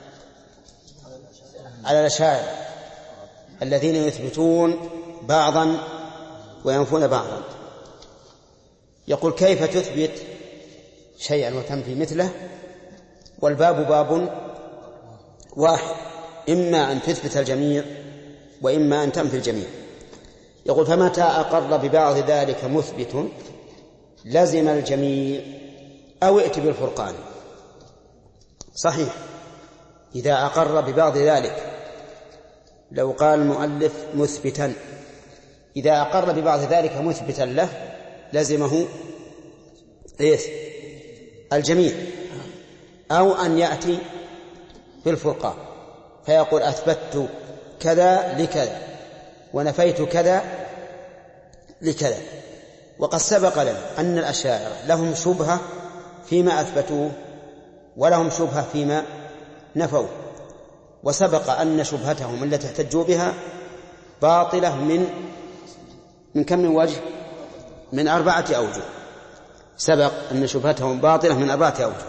على الأشاعرة الذين يثبتون بعضا وينفون بعضا. يقول كيف تثبت شيئا وتنفي مثله والباب باب واحد، إما أن تثبت الجميع وإما أن تنفي الجميع. يقول فمتى أقر ببعض ذلك مثبت لزم الجميع أو ائت بالفرقان. صحيح إذا أقر ببعض ذلك، لو قال المؤلف مثبتا، إذا أقر ببعض ذلك مثبتا له لزمه إيش؟ الجميع، أو أن يأتي بالفرقان فيقول أثبت كذا لكذا ونفيت كذا لكذا. وقد سبق لنا أن الأشاعرة لهم شبهة فيما أثبتوه ولهم شبهة فيما نفوا، وسبق أن شبهتهم التي احتجوا بها باطلة من من كم من وجه؟ من أربعة أوجه. سبق أن شبهتهم باطلة من أربعة أوجه.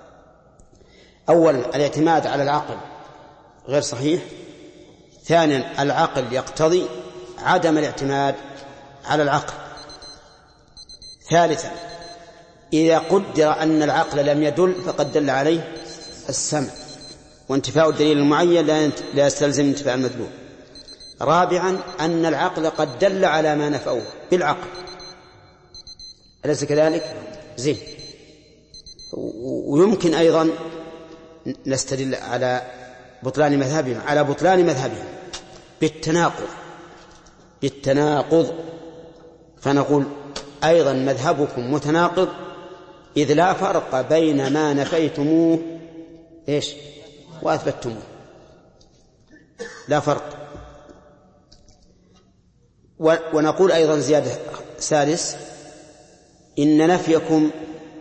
أولا الاعتماد على العقل غير صحيح. ثانيا العقل يقتضي عدم الاعتماد على العقل. ثالثا إذا قدر أن العقل لم يدل فقد دل عليه السمع، وانتفاء الدليل المعين لا يستلزم انتفاء المدلول. رابعا أن العقل قد دل على ما نفوه بالعقل، أليس كذلك؟ زين. ويمكن أيضا نستدل على بطلان مذهبهم على بطلان مذهبهم بالتناقض بالتناقض فنقول أيضا مذهبكم متناقض، إذ لا فرق بين ما نفيتموه إيش وأثبتموه، لا فرق. ونقول أيضا زيادة سادس إن نفيكم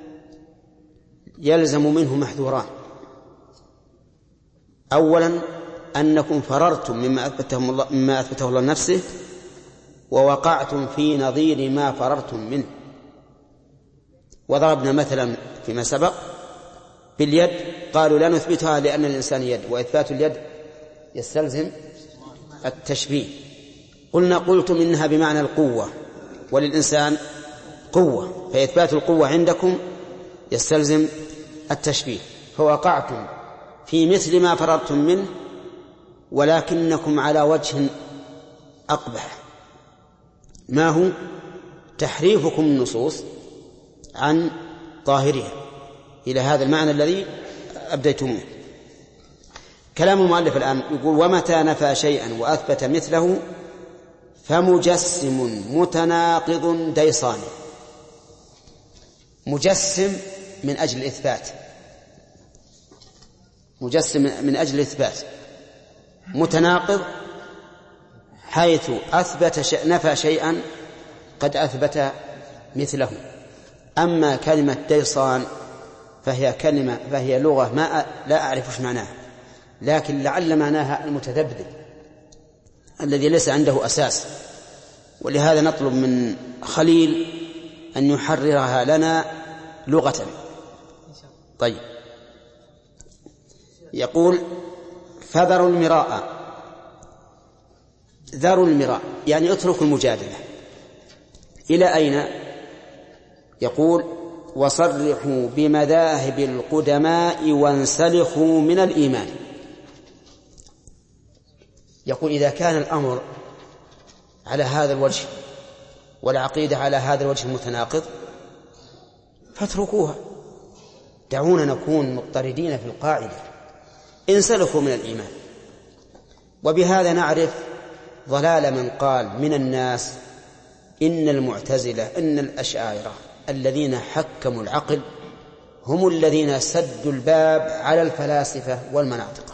يلزم منه محذوران. أولا أنكم فررتم مما أثبته الله, مما أثبته الله نفسه، ووقعتم في نظير ما فررتم منه. وضربنا مثلا فيما سبق باليد، قالوا لا نثبتها لأن الإنسان يد، وإثبات اليد يستلزم التشبيه. قلنا قلتم إنها بمعنى القوة وللإنسان قوة، فإثبات القوة عندكم يستلزم التشبيه، فوقعتم في مثل ما فررتم منه ولكنكم على وجه أقبح، ما هو تحريفكم النصوص عن ظاهرها إلى هذا المعنى الذي أبديتموه. كلام المؤلف الآن يقول ومتى نفى شيئا وأثبت مثله فمجسم متناقض ديصان. مجسم من أجل الإثبات، مجسم من أجل الإثبات، متناقض حيث أثبت شيء نفى شيئا قد أثبت مثله. أما كلمة ديصان فهي كلمة فهي لغة ما لا أعرف معناها، لكن لعل معناها المتذبذب الذي ليس عنده أساس، ولهذا نطلب من خليل أن يحررها لنا لغة. طيب، يقول فذروا المراء، ذروا المراء يعني اتركوا المجادلة. إلى أين؟ يقول وصرحوا بمذاهب القدماء وانسلخوا من الإيمان. يقول إذا كان الأمر على هذا الوجه والعقيدة على هذا الوجه المتناقض فاتركوها، دعونا نكون مضطردين في القاعدة، انسلخوا من الإيمان. وبهذا نعرف ضلال من قال من الناس إن المعتزلة إن الأشاعرة الذين حكموا العقل هم الذين سدوا الباب على الفلاسفة والمناطق.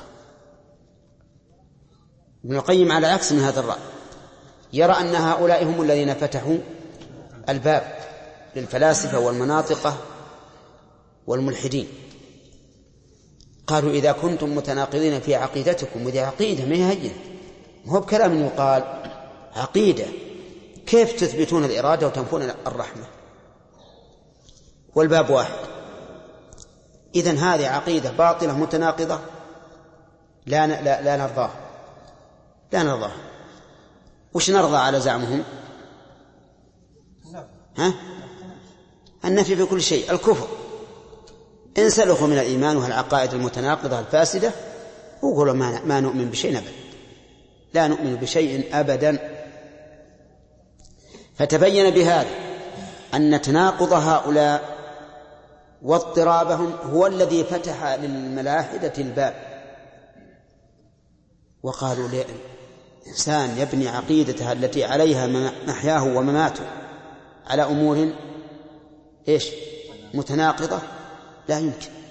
ابن القيم على عكس من هذا الرأي، يرى أن هؤلاء هم الذين فتحوا الباب للفلاسفة والمناطقة والملحدين. قالوا إذا كنتم متناقضين في عقيدتكم، وذي عقيدة ما هي هينة، هو بكلام يقال عقيدة، كيف تثبتون الإرادة وتنفون الرحمة والباب واحد؟ إذن هذه عقيدة باطلة متناقضة لا لا لا نرضاه لا نرضاه. وش نرضى على زعمهم؟ ها؟ النفي في كل شيء، الكفر. انسلخوا من الإيمان والعقائد المتناقضة الفاسدة وقولوا ما, ما نؤمن بشيء أبدا، لا نؤمن بشيء أبدا. فتبين بهذا أن تناقض هؤلاء واضطرابهم هو الذي فتح للملاحدة الباب، وقالوا الإنسان يبني عقيدته التي عليها محياه ومماته على أمور إيش متناقضة، لا يمكن.